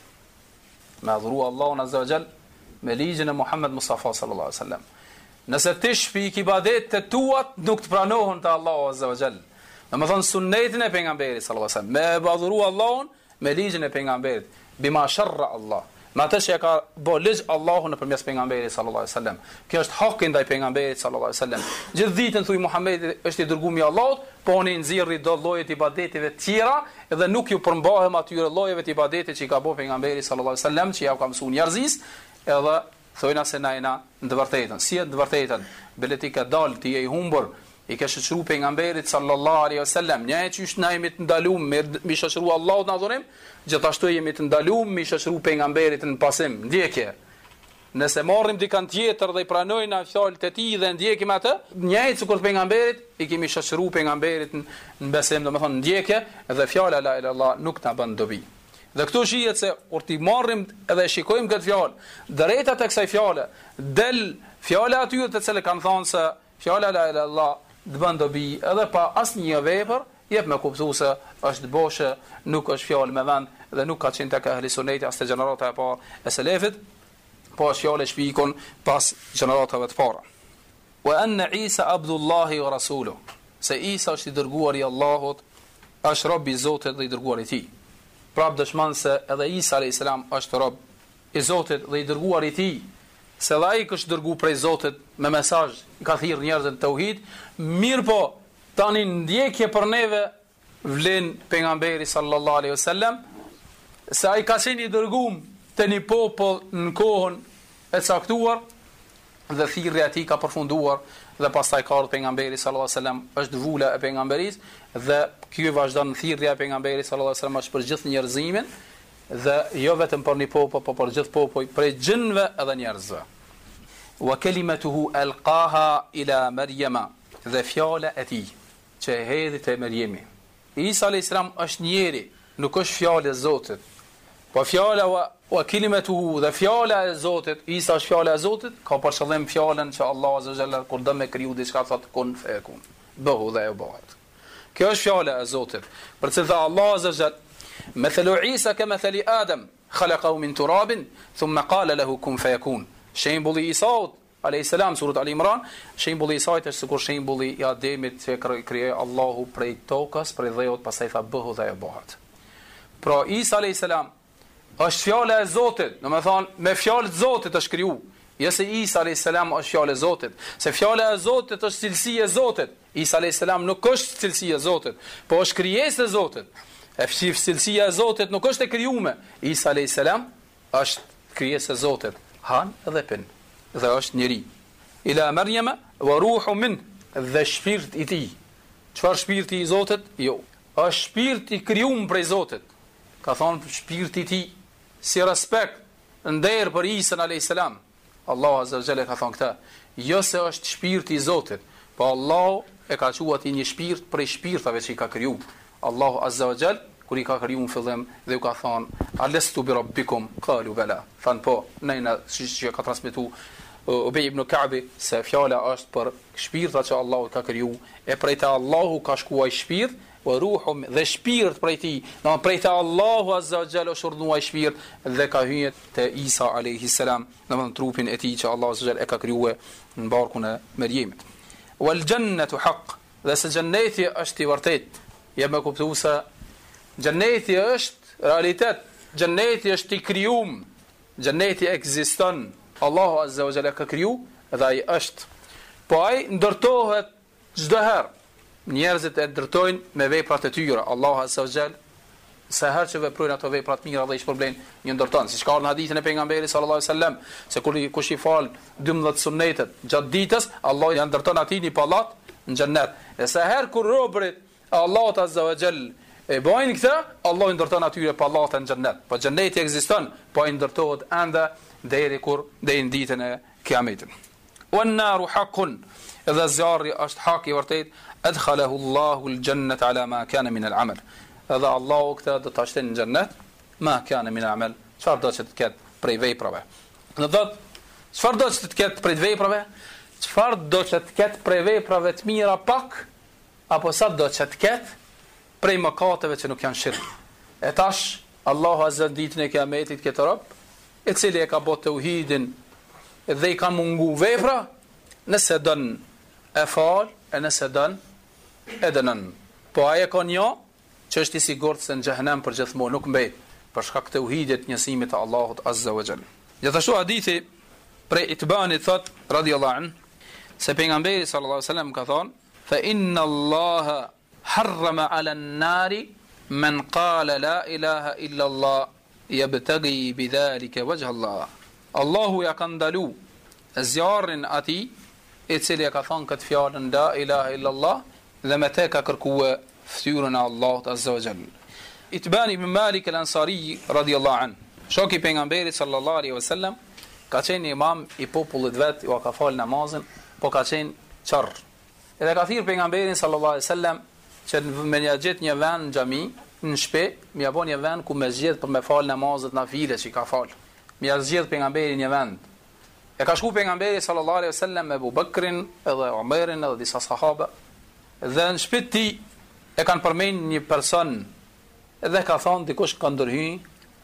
Me adhuru Allahun azza wa jall me ligjin e Muhammed Mustafa sallallahu alaihi wasallam. Nëse ti shpik ibadet të tuat nuk të pranohen te Allahu azza wa jall. Domethënë sunnetin e pejgamberit sallallahu alaihi wasallam, me adhuru Allahun me ligjin e pejgamberit, bima sharra Allah. Me atë që ka bë ligj Allahu nëpërmes pejgamberit sallallahu alaihi wasallam. Kjo është haki ndaj pejgamberit sallallahu alaihi wasallam. Gjithë ditën thuaj Muhamedi është i dërguar i Allahut, po oni nxirri do lloje të ibadeteve të tjera dhe nuk ju përmbahem atyre llojeve të ibadetit që i ka bë pejgamberi sallallahu alaihi wasallam, që ja ka mësuar njerëzis, edhe thojna se na jena në të vërtetën. Si e të vërtetën? Beleti ka dal ti e i humbur, i ka shoqëruar pejgamberit sallallahu alaihi wasallam, ne që është na jemi të ndaluar me mi shoqëruar Allahut në adhurim, gjithashtu jemi të ndaluar me shoqëruar pejgamberit në pasim, ndjekje. Nëse marrim dikant tjetër dhe i pranojnë fjalët e tij dhe ndjekim atë, njëjtë sikur pejgamberit, i kemi shoqëruar pejgamberit në besim, domethënë ndjekje, dhe fjala la ilaha illallah nuk na bën dobi. Dhe këtu shihet se kur ti marrim edhe shikojmë këtë fjalë, drejta tek kësaj fjale, del fjala aty të cilët kanë thënë se fjala la ilaha illallah të bën dobi, edhe pa asnjë vepër, jep me kuptues se është boshe, nuk është fjalë me vend dhe nuk ka qenë tek ahli sunneti as te gjenerata e parë e selefit, po është fjalë shpikun pas gjeneratave të para. Wa anna Isa abdullahi wa rasuluhu. Se Isa është i dërguar i Allahut, është rob i Zotit dhe i dërguar i tij. Prap dëshmon se edhe Isa alayhis salam është rob i Zotit dhe i dërguar i tij, se dhe ai është dërguar prej Zotit me mesazh, ka thirrë njerëzit në tauhid, mirë po tani ndjekje për neve vlen pejgamberi sallallahu alaihi wasallam se ai ka qenë i dërguar te një popull në kohën e caktuar dhe thirrja e tij ka përfunduar dhe pastaj ka ardhur pejgamberi sallallahu alajhi wasallam, është vula e pejgamberisë dhe ky vazhdon thirrja e pejgamberit sallallahu alajhi wasallam është për gjithë njerëzimin dhe jo vetëm për një popull, por për gjithë popull, për gjinëve edhe njerëzve. Wa kalimatuhu alqaha ila Maryama, dhe fjala e tij që e hedhi te Maryemi. Isa alayhis salam është njeri, nuk është fjalë e Zotit. Po fjala wa, wa kalimatuhu, dhe fjala e Zotit, Isa është fjala e Zotit, ka për qëllim fjalën që Allah azza wa jalla kur do me kriju diçka thotë kun fekun. Bëhu dhe e bëhet. Kjo është fjala e Zotit. Për të thënë Allah azza wa jalla مثل عيسى كمثل آدم خلقه من تراب ثم قال له كن فيكون. Shembulli i Isaut alayhis salam surat Al-Imran, shembulli i Isait është sikur shembulli i Ademit që krijoi Allahu prej tokës, prej dheut, pastaj tha bëhu dhe e bëhet. Pra Isa alayhis salam është fjala e Zotit, domethënë me fjalë të Zotit është kriju. Jo se Isa alayhis salam është fjalë e Zotit, se fjala e Zotit është cilësia e Zotit. Isa alayhis salam nuk është cilësia e Zotit, po është krijesë e Zotit. E fshif cilësia e Zotit nuk është e krijuar. Isa alayhis salam është krijesë e Zotit, han dhe pin, dhe është njeri. Ila Maryama wa ruhu min, dhe shpirt i tij. Çfarë shpirti i Zotit? Jo, është shpirt i krijuar prej Zotit. Ka thonë shpirti i tij si respekt, nder për Isa alayhis salam. Allahu azza wa jalla ka thonë këtë, jo se është shpirti i Zotit, po Allahu e ka quajtur një shpirt prej shpirtave që i ka krijuar. Allahu azza wa jall kur i ka kriju në fillim dhe u ka thonë alestu bi rabbikum qalu bala, than po nëjna, që ka transmetu Ubej ibn Ka'bi se fjala është për shpirtat që Allahu ka kriju, e prej te Allahu ka shkuaj shpirt wa ruhum, dhe shpirt prej tij, do prej te Allahu azza wa jall është urdhnuar shpirt dhe ka hyrë te Isa alayhis salam, domethënë trupin e tij që Allahu azza wa jall e ka krijuar në barkun e Maryemit. Wal jannatu haqq, dhe se xhenneti është i vërtet. Ja me kuptu se xhenneti është realitet, xhenneti është i krijuar, xhenneti ekziston, Allahu azza wa jalla ka kriju dhe ai është. Po ai ndërtohet çdo herë. Njerëzit e ndërtojnë me veprat e tyre. Allahu azza wa jalla sa herë që veprojnë ato vepra të mira dhe i shpërblen, një ndërton, siç ka në hadithin e pejgamberit sallallahu alajhi wasallam, se kur kush i fal dymbëdhjetë sunetet gjatë ditës, Allah ja ndërton atij një pallat në xhennet. E sa herë kur robërit Allahu azza wa jall e bojnë këtë, Allah i ndërton atyre pallate në xhennet. Po xhenneti ekziston, po i ndërtohet ende deri kur deri në ditën e Kiametit. Wan naru haqqun, idha zjarri është hak i vërtet, adkhalahu Allahu al-jannata ala ma kana min al-amal. Edhe Allahu këtë do ta shtin në xhennet, ma kana min al-amal, çfarë do të ketë prej veprave. Do të thotë, çfarë do të ketë prej veprave? Çfarë do të ketë prej veprave të mira pak, apo sa do të ketë prej mëkateve që nuk janë shirk. E tash Allahu azza ditën e Kiametit këtë rob, i cili e ka bërë tauhidin dhe i ka mungu vepra, nëse don e fal, e nëse don e dënon. Po ai e ka një që është i sigurt se në xhehenem për gjithmonë nuk mbet, për shkak të tauhidit, njësimit të Allahut azza wa jall. Gjithashtu hadithi prej Itbanit thot radhiyallahu anhu se pejgamberi sallallahu alaihi wasallam ka thonë: fa inna Allaha harrama ala an-nari man qala la ilaha illa Allah yabtaghi bidhalika wajha Allah. Allahu ja ka ndalu zjarrin atij i cili ka thonë këtë fjalën la ilaha illa Allah dhe me te ka kërkuar ftyrën e Allahut azza wa jall. Itban ibn Malik al-Ansari radhiyallahu anhu, shoku i pejgamberit sallallahu alaihi wasallam, ka qenë imam i popullit vet, u ka fal namazin, po ka qenë çarr. Edhe ka thirr pejgamberin sallallahu alaihi wasallam që me një gjet një vend në xhami, në shtëpi, më japon një vend ku me zgjedh për me fal namazet nafile që ka fal. Më zgjedh pejgamberin një vend. E ka shku pejgamberi sallallahu alaihi wasallam me Abu Bakrin edhe Umerin edhe disa sahabe. Dhe në shtëpi ti e kanë përmend një person, edhe ka thonë dikush ka ndërhyj,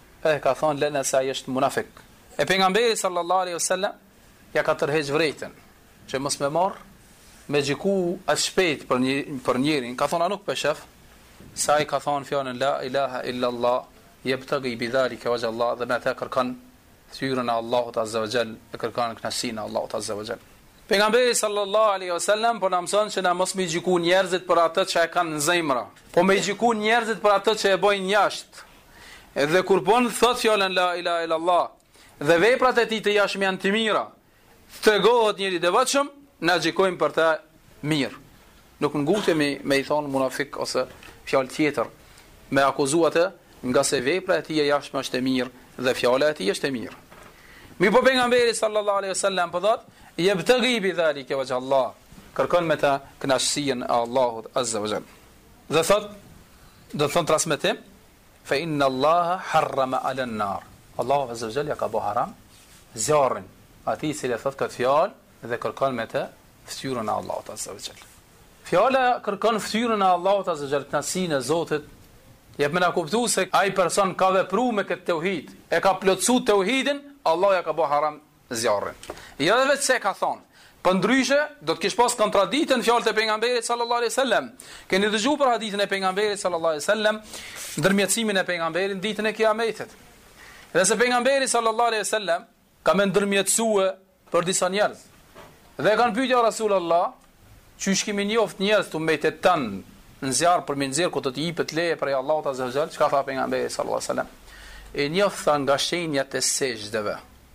e ka thonë lëna se ai është munafik. E pejgamberi sallallahu alaihi wasallam ja ka tërheq vërejtën, që mos më marr me xhiku as shpejt për një për njërin. Ka thonë a nuk peshef, sa ai ka thonë fjalën la ilaha illa Allah yabtaghi bidhalika wajha Allah, dhe me ta kërkon thyrën e Allahut azza wa jall, e kërkon kënaqësinë e Allahut azza wa jall. Pejgamberi sallallahu alaihi wasallam po na mëson që na mos më xhiku njerëzit për atë që e kanë në zemra, po më xhiku njerëzit për atë që e bojnë jashtë. Edhe kur bon thot fjalën la ilaha illallah dhe veprat e tij të jashtme janë të mira, tregohet njëri i devotshëm, na xhikojmë për të mirë. Nuk ngutemi me i thonë munafik ose fjalë tjetër, me akuzu atë, nga se vepra e tij e jashtme është e mirë dhe fjala e tij është e mirë. Mi po pejgamberi sallallahu alaihi wasallam po thot, yabtaghi bi dhalika wajh Allah, kërkon me ta kënaqësinë e Allahut azza wa jalla. Dhe thot, do të thon transmetim, fa inna Allah harrama ala an-nar. Allahu azza wa jalla ka bo haram zjarrin. Ati i cili thot këtë fjalë dhe kërkon me të ftyrën e Allahut azza wa jalla. Fjala kërkon ftyrën e Allahut azza wa jalla, kënaqësinë e Zotit. Jep me na kuptu se ai person ka vepruar me këtë tauhid, e ka plotësuar tauhidin, Allah ja ka bo haram zjarrin. Jo edhe vetë se ka thonë, për ndryshe do të kish pas kontradiktë në fjalët e pejgamberit sallallahu alaihi wasallam. Keni dëgjuar për hadithin e pejgamberit sallallahu alaihi wasallam, ndërmjetësimin e pejgamberit ditën e Kiametit. Dhe se pejgamberi sallallahu alaihi wasallam ka më ndërmjetësue për disa njerëz. Dhe kanë pyetur Rasulullah, çysh kemi njoft njerëz të mbetet tan në zjarr për me nxjerr ku do të jepet leje prej Allahut azza wa jall, çka tha pejgamberi sallallahu alaihi wasallam? E njoft tha nga shenjat e sejdëve.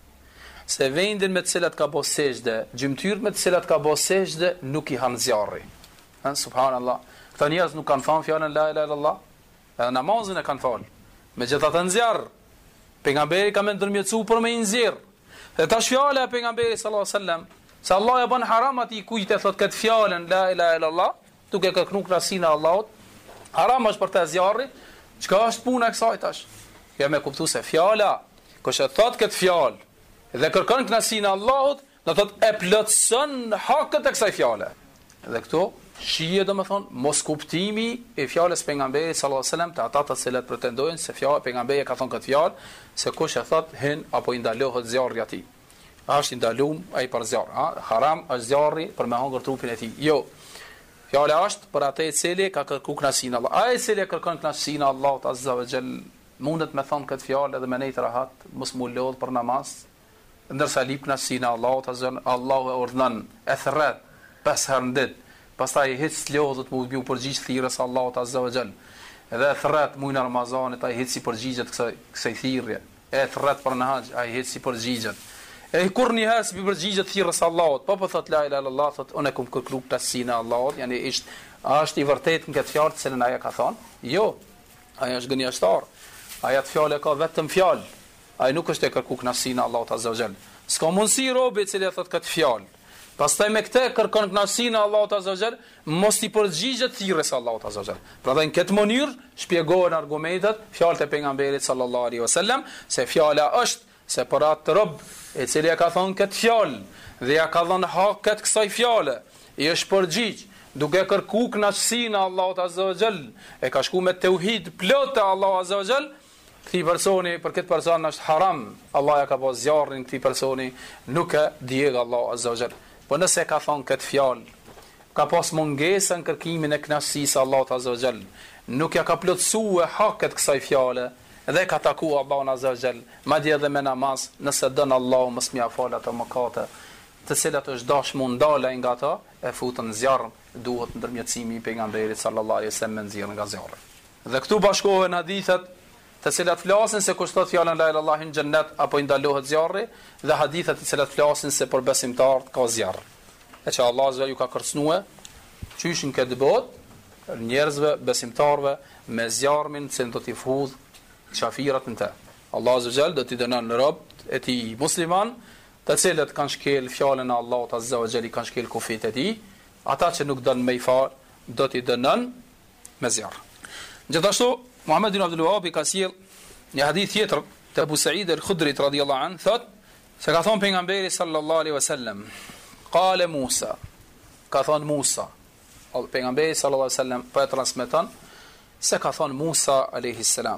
Se vendin me të cilat ka bo sejdë, gjymtyrët me të cilat ka bo sejdë, nuk i han zjarri. Ha, subhanallah. Këta njerëz nuk kanë thënë fjalën la ilaha illallah, edhe namazin e kanë falë. Megjithatë në zjarr, pejgamberi ka më ndërmjetësuar për me i nxjerr. Dhe tash fjala e pejgamberit sallallahu alaihi wasallam, se Allah e bën haram atij kujt e thot këtë fjalën la ilaha illallah, duke kërkënu kënaqësinë e Allahut, haram është për të zjarri. Çka është puna e kësaj tash? Ja me kuptu se fjala, kush e thot këtë fjalë dhe kërkon kënaqësinë e Allahut, do thot e plotson hakët e kësaj fjale. Dhe këto shije domethën mos kuptimi e fjalës pejgamberit sallallahu alajhi wasallam të ata të cilët pretendojnë se fjala pejgamberi ka thonë këtë fjalë, se kush e thot hin apo i ndalohet zjarri atij. Është i ndaluar ai për zjarr, ha? Haram është zjarri për me hongër trupin e tij. Jo. Fjala është për atë i cili ka kërkuar kënaqësinë e Allahut. Ai i cili kërkon kënaqësinë e Allahut azza wa jall, mundet me thonë këtë fjalë edhe me nejt rahat, mos mu lodh për namaz, ndërsa lip kënaqësinë e Allahut azza wa jall, Allahu e urdhnon e thret pesë herë në ditë. Pastaj hiç lodhët mu u përgjigj thirrjes së Allahut azza wa jall. Edhe thret muin e Ramazanit ai hiç si përgjigjet kësaj kësaj thirrje. E thret për në haxh ai hiç si përgjigjet. E kur një herë si përgjigjet thirrjes së Allahut, po po thot la ilaha illallah, thot unë kum kërkru kënaqësinë e Allahut, yani është është i vërtetë në këtë fjalë që ai ka thonë? Jo. Ai është gënjeshtar. Ai atë fjalë ka vetëm fjalë. Ai nuk është e kërku kënaqësinë e Allahut azza wa jall. S'ka mundësi robi i cili thot këtë fjalë. Pastaj me këtë kërkon kënaqësinë e Allahut azza wa jall, mos i përgjigjet thirrjes së Allahut azza wa jall. Prandaj në këtë mënyrë shpjegohen argumentet, fjalët e pejgamberit sallallahu alaihi wasallam, se fjala është se për atë rob i cili ja ka thonë këtë fjalë dhe ja ka dhënë hakët kësaj fjale, i është përgjigj duke kërku kënaqësinë e Allahut azza wa jall, e ka shku me tauhid plot te Allahu azza wa jall, këtij personi, për këtë person është haram. Allah ja ka bërë zjarrin këtij personi, nuk e dijë Allahu azza wa jall. Po nëse ka thonë këtë fjalë, ka pas mungesën kërkimin e kënaqësisë së Allahut azza wa jall, nuk ja ka plotësuar hakët kësaj fjale, dhe ka taku Allahun azza wa jall, madje edhe me namaz, nëse don Allahu mos më afal ato mëkate, të cilat është dash mund ndalë nga ata, e futën në zjarr, duhet ndërmjetësimi i pejgamberit sallallahu alaihi wasallam nxjerr nga zjarri. Dhe këtu bashkohen hadithet të cilat flasin se kush thot fjalën la ilaha illallah në xhennet apo i ndalohet zjarri, dhe hadithet të cilat flasin se për besimtarët ka zjarr. E që Allah azza ju ka kërcënuar çysh në këtë botë njerëzve besimtarëve me zjarmin që do t'i fudh qafirat në te. Allah azza jall do t'i dënon në robt e tij musliman, të cilët kanë shkel fjalën e Allahut azza wa jall, kanë shkel kufit e tij, ata që nuk don me i fal, do t'i dënon me zjarr. Gjithashtu Muhammed ibn Abdul Wahhab ka sjell një hadith tjetër te Abu Sa'id al-Khudri radhiyallahu anhu, thot se ka thënë pejgamberi sallallahu alaihi wasallam, qala Musa, ka thënë Musa, pejgamberi sallallahu alaihi wasallam po e transmeton se ka thënë Musa alayhi salam,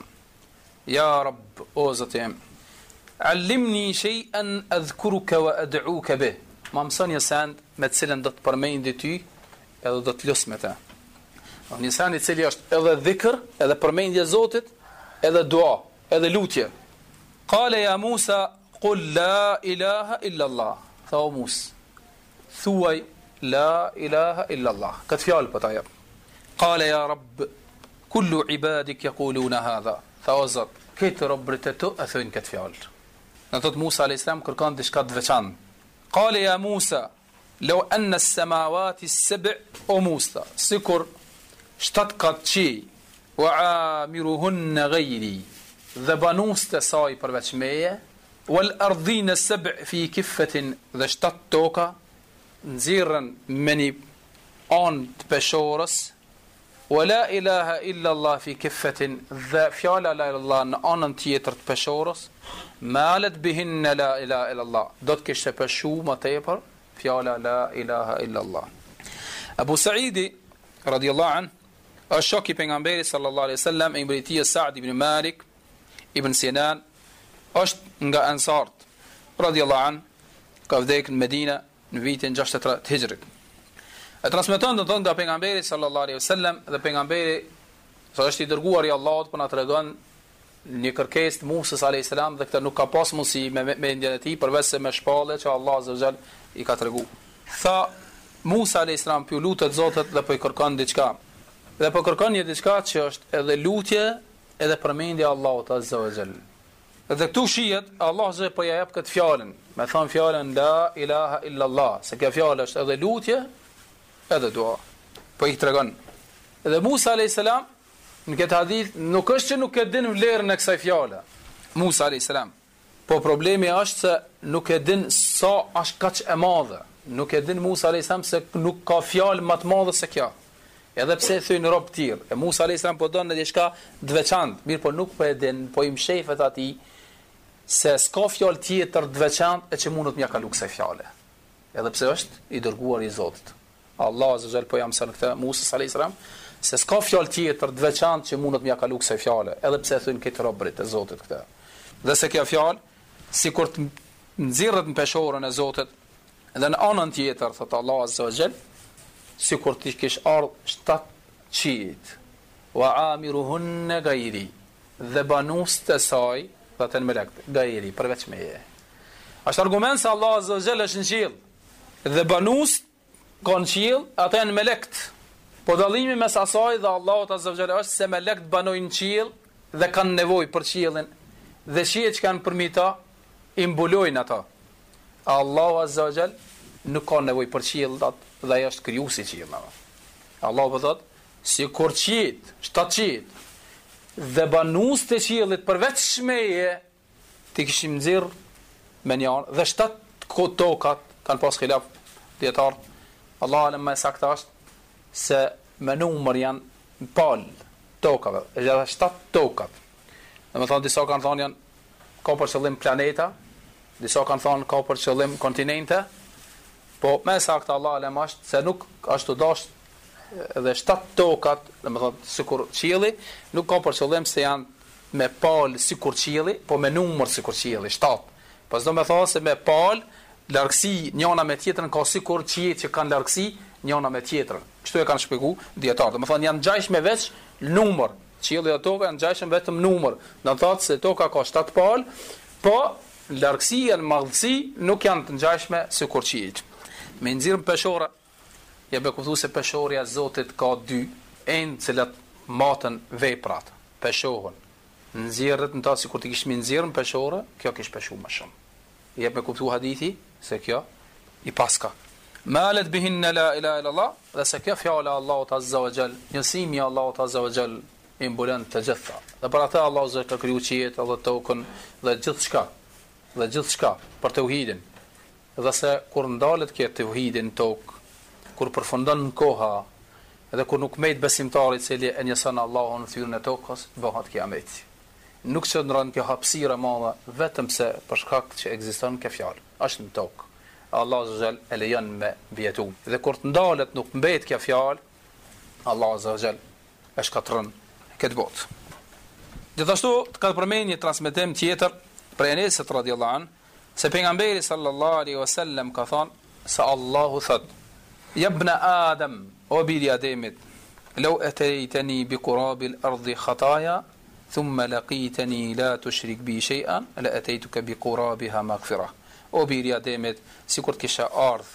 ja Rabb, o Zoti im, allimni shay'an adhkuruka wa ad'uka bih, ma mëson një send me të cilën do të përmendi ty edhe do të lus me të. Një send i cili është edhe dhikr, edhe përmendje e Zotit, edhe dua, edhe lutje. Qala ya Musa, qul la ilaha illa Allah. Tha o Musa, thuaj la ilaha illa Allah. Këtë fjalë po ta jap. Qala ya Rabb, kullu ibadik yaquluna hadha. Tha o Zot, këtë robërit e tu e thojnë këtë fjalë. Në thot Musa alayhis salam kërkon diçka të veçantë. Qale ya Musa, law anna as-samawati as-sab' o Musa, sikur shtat kat qi, wa amiruhunna ghayri, dhe banus të saj përveç meje, wal ardhina as-sab' fi kiffatin, dhe shtat toka nxirren me një anë të peshorës, wa la ilaha illa Allah fi kiffatin, dhe fjala la ilaha illa Allah në anën tjetër të peshorës, malet bihinna la ilaha illa Allah, do të kishte peshu më tepër fjala la ilaha illa Allah. Abu Saidi radhiyallahu an është shok i pejgamberit sallallahu alaihi wasallam, e mbretëria Sa'd ibn Malik ibn Sinan, është nga Ansart radhiyallahu an, ka vdekur në Medinë në vitin gjashtëdhjetë e tre të Hijrit. E transmeton do të thonë nga pejgamberi sallallahu alaihi wasallam, dhe pejgamberi sa është i dërguar i Allahut po na tregon një kërkesë të Musës alayhis salam, dhe këtë nuk ka pas mundësi me mendjen e tij përveç se me shpallje që Allah azza wa jall i ka treguar. Tha Musa alayhis salam, pi lutet Zotit dhe po i kërkon diçka. Dhe po kërkon një diçka që është edhe lutje edhe përmendje Allahut azza wa jall. Dhe këtu shihet Allah azza po ja jep këtë fjalën, me thon fjalën la ilaha illa Allah, se kjo fjalë është edhe lutje edhe dua. Po i tregon. Dhe Musa alayhis salam në këtë hadith nuk është që nuk e din vlerën e kësaj fjale Musa alayhis salam, po problemi është se nuk e din sa është kaq e madhe. Nuk e din Musa alayhis salam se nuk ka fjalë më të madhe se kjo. Edhe pse thyn rob të tjerë, e Musa alayhis salam po don në diçka të veçantë, mirë po nuk po e din, po i mshefet atij se s'ka fjalë tjetër të veçantë e që mundet m'ja kalu kësaj fjale. Edhe pse është i dërguar i Zotit. Allah azza wa jall po jam sa në këtë Musa alayhis salam se s'ka fjalë tjetër të veçantë që mundet m'ja kalu kësaj fjale, edhe pse thyn këtë robrit e Zotit këtë. Dhe se kjo fjalë sikur të nxirret në peshorën e Zotit, dhe në anën tjetër thot Allah azza wa jall, sikur të kish ardh shtat qiit, wa amiruhunna ghayri, dhe banus të saj, dhe të në melekt, ghayri, përveç meje. Është argument se Allah azza wa jall është në qiell, dhe banus kanë qiell, ata janë melekt. Po dallimi mes asaj dhe Allahut azza wa jalla është se melekt banojnë qiell dhe kanë nevojë për qiellin, dhe shihet që kanë përmi ta i mbulojnë ata. Allahu azza wa jalla nuk ka nevojë për qiellat dhe ai është krijuesi i qiellave. Allahu po thot, sikur qiet, shtat qiet, dhe banues të qiellit përveç meje ti kishim nxirr me një anë, dhe shtat tokat kanë pas xhilaf dietar. Allah alem më saktë është se me numër janë pal tokave, edhe shtat tokat. Dhe me thonë, disa kanë thonë janë ka për qëllim planeta, disa kanë thonë ka për qëllim kontinente, po me saktë Allah alem është se nuk ashtu dash edhe shtat tokat, dhe me thonë, sikur qielli, nuk ka për qëllim se janë me pal sikur qielli, po me numër sikur qielli, shtat. Po s'do me thonë se me pal largësi njëna me tjetrën ka sikur qiet që kanë largësi njëna me tjetrën. Kështu e kanë shpjeguar dietarët. Do të thonë janë ngjashme veç numër. Qielli dhe toka janë ngjashme vetëm numër. Do të thotë se toka ka shtat palë, po largësia në madhësi nuk janë të ngjashme sikur qiet. Me nxirr peshora, ja be kuptuar se peshorja e Zotit ka dy, një të cilat matën veprat, peshohen. Nxirret në ta sikur të kishim nxirrën peshore, kjo kish peshu më shumë. Ja be kuptuar hadithi se kjo i paska. Malet bihinna la ilaha illa Allah, dhe se kjo fjala Allahut azza wa jall, njësimi Allahut azza wa jall i mbulon të gjitha. Dhe për atë Allahu zot ka kriju qiejt dhe tokën dhe gjithçka, dhe gjithçka për tauhidin. Dhe se kur ndalet kjo tauhidin tok, kur përfundon koha, edhe kur nuk mbet besimtari i cili e njëson Allahun në thyrën e tokës, bëhet kiameti. Nuk çndron kjo hapësirë e madhe vetëm se për shkak që ekziston kjo fjalë. Është në tokë. Allah azza wa jall e lejon me vjetu. Dhe kur të ndalet nuk mbet kjo fjalë, Allah azza wa jall e shkatron këtë botë. Gjithashtu të ka përmend një transmetim tjetër për Enesit radhiyallahu an, se pejgamberi sallallahu alaihi wasallam ka thënë se Allahu thot: "Ya ibn Adam, o biri Ademit, law ataytani bi qurabil ardi khataya, thumma laqitani la tushrik bi shay'an, la ataytuka bi qurabiha maghfirah." O biri Ademit, sikur të kisha ardh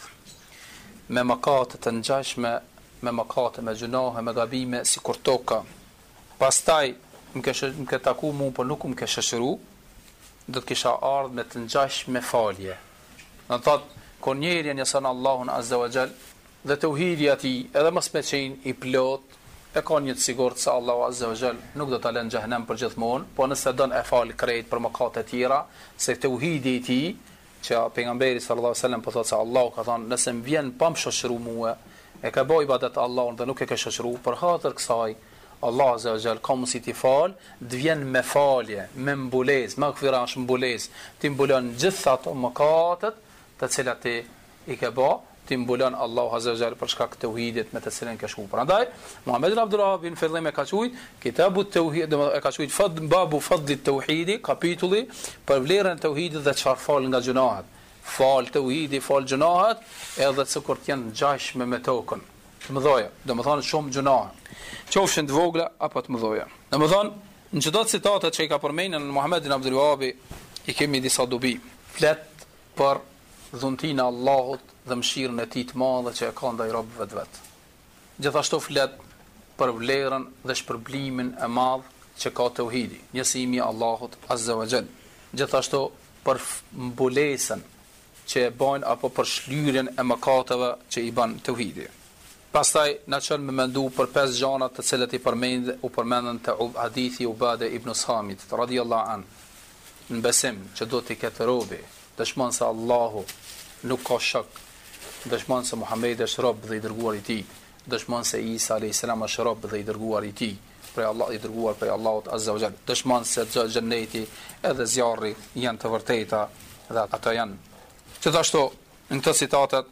me mëkate të ngjashme, me mëkate, me gjunohe, me gabime, sikur toka. Pastaj më ke më ke taku mua, por nuk më ke shoqëru, do të kisha ardhur me të ngjash me falje. Do të thotë, kur njeriu njëson Allahun Azza wa Jall dhe tauhidi i tij, edhe mos me qenë i plot, e ka një të sigurt se Allahu Azza wa Jall nuk do ta lënë në xhehenem për gjithmonë, po nëse don e fal krejt për mëkate të tjera, se tauhidi i tij, që pejgamberi sallallahu alaihi wasallam po thotë se Allahu ka thënë, nëse më vjen pa më shoqëru mua, e ka bëj ibadet Allahun dhe nuk e ka shoqëru, për hatër kësaj Allah Azza wa Jall ka mundësi ti fal, të vjen me falje, me mbulesë, me gfirash mbulesë, ti mbulon gjithë ato mëkatet të cilat ti i ke bë, ti mbulon Allahu Azza wa Jall për shkak të tauhidit me të cilën ke shku. Prandaj Muhammed ibn Abdul Wahhab në fillim e ka thujt Kitabu at-Tauhid, e ka thujt fad babu fadli at-tauhidi, kapitulli për vlerën e tauhidit dhe çfarë fal nga gjunahet. Fal tauhidi, fal gjunahet, edhe sikur të janë ngjashme me tokën. Të mëdha, domethënë shumë gjunahe. Qofshin të vogla apo të mëdha. Domethënë, në çdo citate që i ka përmendur Muhammed ibn Abdul Wahhab, i kemi disa dobi. Flet për dhuntinë e Allahut dhe mëshirën e tij të madhe që e ka ndaj robëve të vet. Gjithashtu flet për vlerën dhe shpërblimin e madh që ka tauhidi, njësimi i Allahut Azza wa Jall. Gjithashtu për mbulesën që e bën apo për shlyrjen e mëkateve që i bën tauhidi. Pastaj na çon me mendu për pesë gjëra të cilat i përmend u përmendën te hadithi Ubade ibn Samit radhiyallahu an. Në besim që do t'i ketë robi, dëshmon se Allahu nuk ka shok, dëshmon se Muhamedi është rob dhe i dërguar i tij, dëshmon se Isa alayhis salam është rob dhe i dërguar i tij, prej Allah i dërguar prej Allahut Azza wa Jall, dëshmon se xheneti edhe zjarri janë të vërteta dhe ata janë. Gjithashtu në këto citatet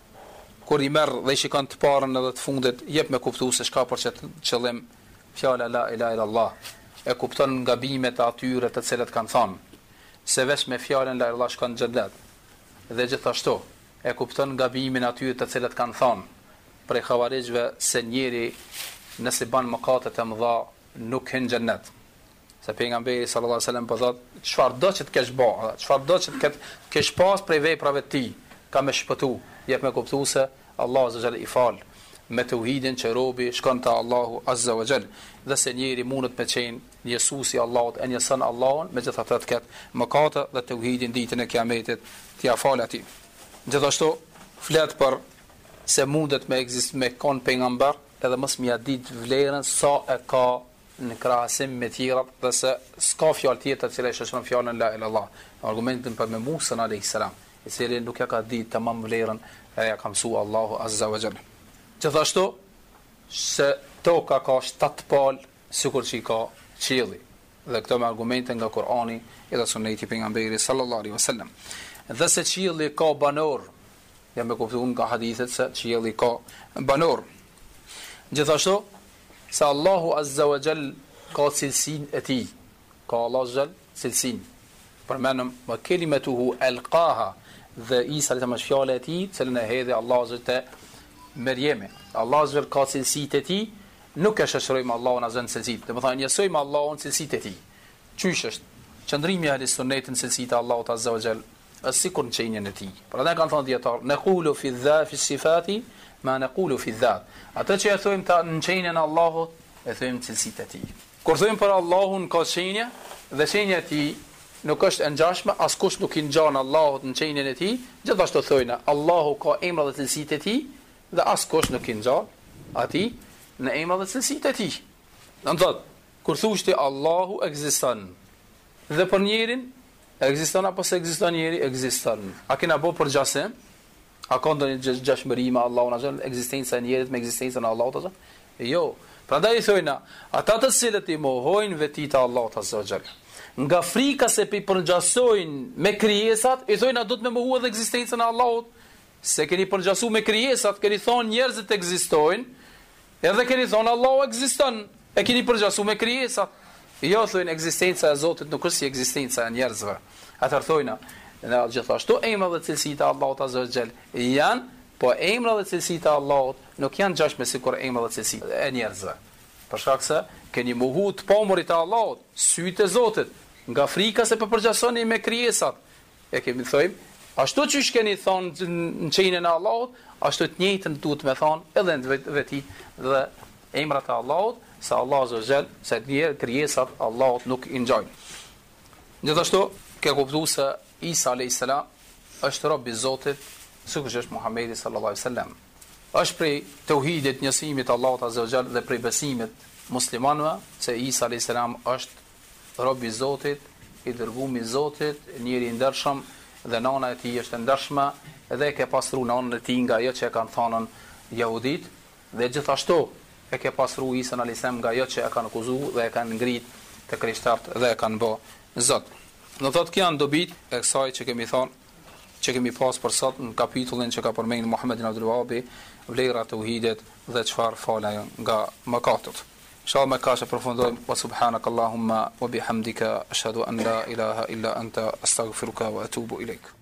kur i merr dhe i shikon të parën edhe të fundit, jep me kuptu se çka për qëllim fjala la ilaha illallah. E kupton gabimet e atyre të cilët kanë thënë se veç me fjalën la ilaha illallah shkon në xhennet. Dhe gjithashtu e kupton gabimin e atyre të cilët kanë thënë prej xhavarixhve se njeri nëse bën mëkate të mëdha nuk hyn në xhennet. Se pejgamberi sallallahu alajhi wasallam po thotë, çfarë do që të kesh bërë, çfarë do që të kesh pas prej veprave të tij, ka më shpëtu, jep me kuptu se Allahu Azza wa Jall i fal me tauhidin që robi shkon te Allahu Azza wa Jall, dhe se njeri mundet me qenë njësuesi i Allahut, e njëson Allahun, megjithatë të ketë mëkate dhe tauhidin ditën e Kiametit t'ia fal atij. Gjithashtu flet për se mundet me ekzist me kon pejgamber, edhe mos më ia dit vlerën sa e ka në krahasim me tjerat, dhe se s'ka fjalë tjetër që e shoqëron fjalën la ilaha illallah. Argumentin për me Musa alayhis salam, i cili nuk ja ka ditë tamam vlerën, e ja ka mësuar Allahu Azza wa Jall. Gjithashtu se toka ka shtatë palë sikur që i ka qielli, dhe këto me argumente nga Kurani edhe Suneti i pejgamberit sallallahu alaihi wasallam. Dhe se qielli ka banor, jam me kuptuar nga hadithet se qielli ka banor. Gjithashtu se Allahu Azza wa Jall ka cilësinë e tij, ka Allahu Azza wa Jall cilësinë. Përmendëm wa kelimatuhu alqaha, dhe Isa alayhis salam fjala e tij, cilën e hedhi Allahu Azza te Merieme. Allahu Azza wa Jall ka cilësitë e tij, nuk e shoqërojmë Allahun azza në cilësitë. Domethënë njësojmë Allahun cilësitë e tij. Qysh është qëndrimi i ahli sunnetit në cilësitë e Allahut Azza wa Jall, është sikur në çënjen e tij. Prandaj kanë thënë dietar, naqulu fi dha fi sifati ma naqulu fi dhat. Atë që e thojmë ta në çënjen e Allahut, e thojmë cilësitë e tij. Kur thojmë për Allahun ka çënje, dhe çënja e tij nuk është e ngjashme, askush nuk i ngjan Allahut në çënjen e tij, gjithashtu thojnë Allahu ka emra dhe cilësitë e tij, dhe askush nuk i ngjan atij në emra dhe cilësitë e tij. Do të thotë, kur thoshti Allahu ekziston, dhe për njerin ekziston apo se ekziston njeri, ekziston. A kena bo për gjasim? A ka ndonjë gjashmëri me Allahun azza, ekzistenca e njerit me ekzistencën e Allahut azza? Jo. Prandaj i thojna, ata të cilët i mohojnë vetit e Allahut azza wa jall, nga frika se pi përngjasojnë me krijesat, i thojna do të me mohu edhe ekzistencën e Allahut. Se keni përngjasu me krijesat, keni thonë njerëzit ekzistojnë, edhe keni thonë Allahu ekziston, e keni përngjasu me krijesat. Jo, thojnë ekzistenca e Zotit nuk është si ekzistenca e njerëzve. Atëherë thojna, në gjithashtu emra dhe cilësitë e Allahut azza wa jall janë, po emra dhe cilësitë e Allahut nuk janë ngjashme sikur emra dhe cilësitë e njerëzve. Për shkak se keni mohu të pamurit e Allahut, sytë e Zotit, nga frika se përgjasoni me krijesat. E kemi thojmë, ashtu që keni thonë në çënjen e Allahut, ashtu të njëjtën duhet me thonë edhe në vetit dhe emrat e Allahut, se Allah azza wa jall, se të krijesat Allahut nuk i ngjajnë. Gjithashtu, ke kuptuar se Isa alayhis salam është rob i Zotit, sikur është Muhamedi sallallahu alaihi wasallam. Është prej tauhidit, njësimit Allahut azza wa jall dhe prej besimit muslimanëve se Isa alayhis salam është rob i Zotit, i dërguar i Zotit, njëri i ndershëm dhe nana e tij është e ndershme dhe e ka pastruar nanën e tij nga ajo që e kanë thënë jehudit dhe gjithashtu e ka pastruar Isa alayhis salam nga ajo që e kanë akuzuar dhe e kanë ngrit të krishterët dhe e kanë bë Zot. Do thotë që janë dobit e kësaj që kemi thonë, që kemi pas për sot në kapitullin që ka përmendur Muhammed ibn Abdul Wahhabi, vlera e tauhidit dhe çfarë fala nga mëkatet. Inshallah më kaç e përfundojmë. Wa subhanakallahumma wa bihamdika ashhadu an la ilaha illa anta astaghfiruka wa atubu ilaik.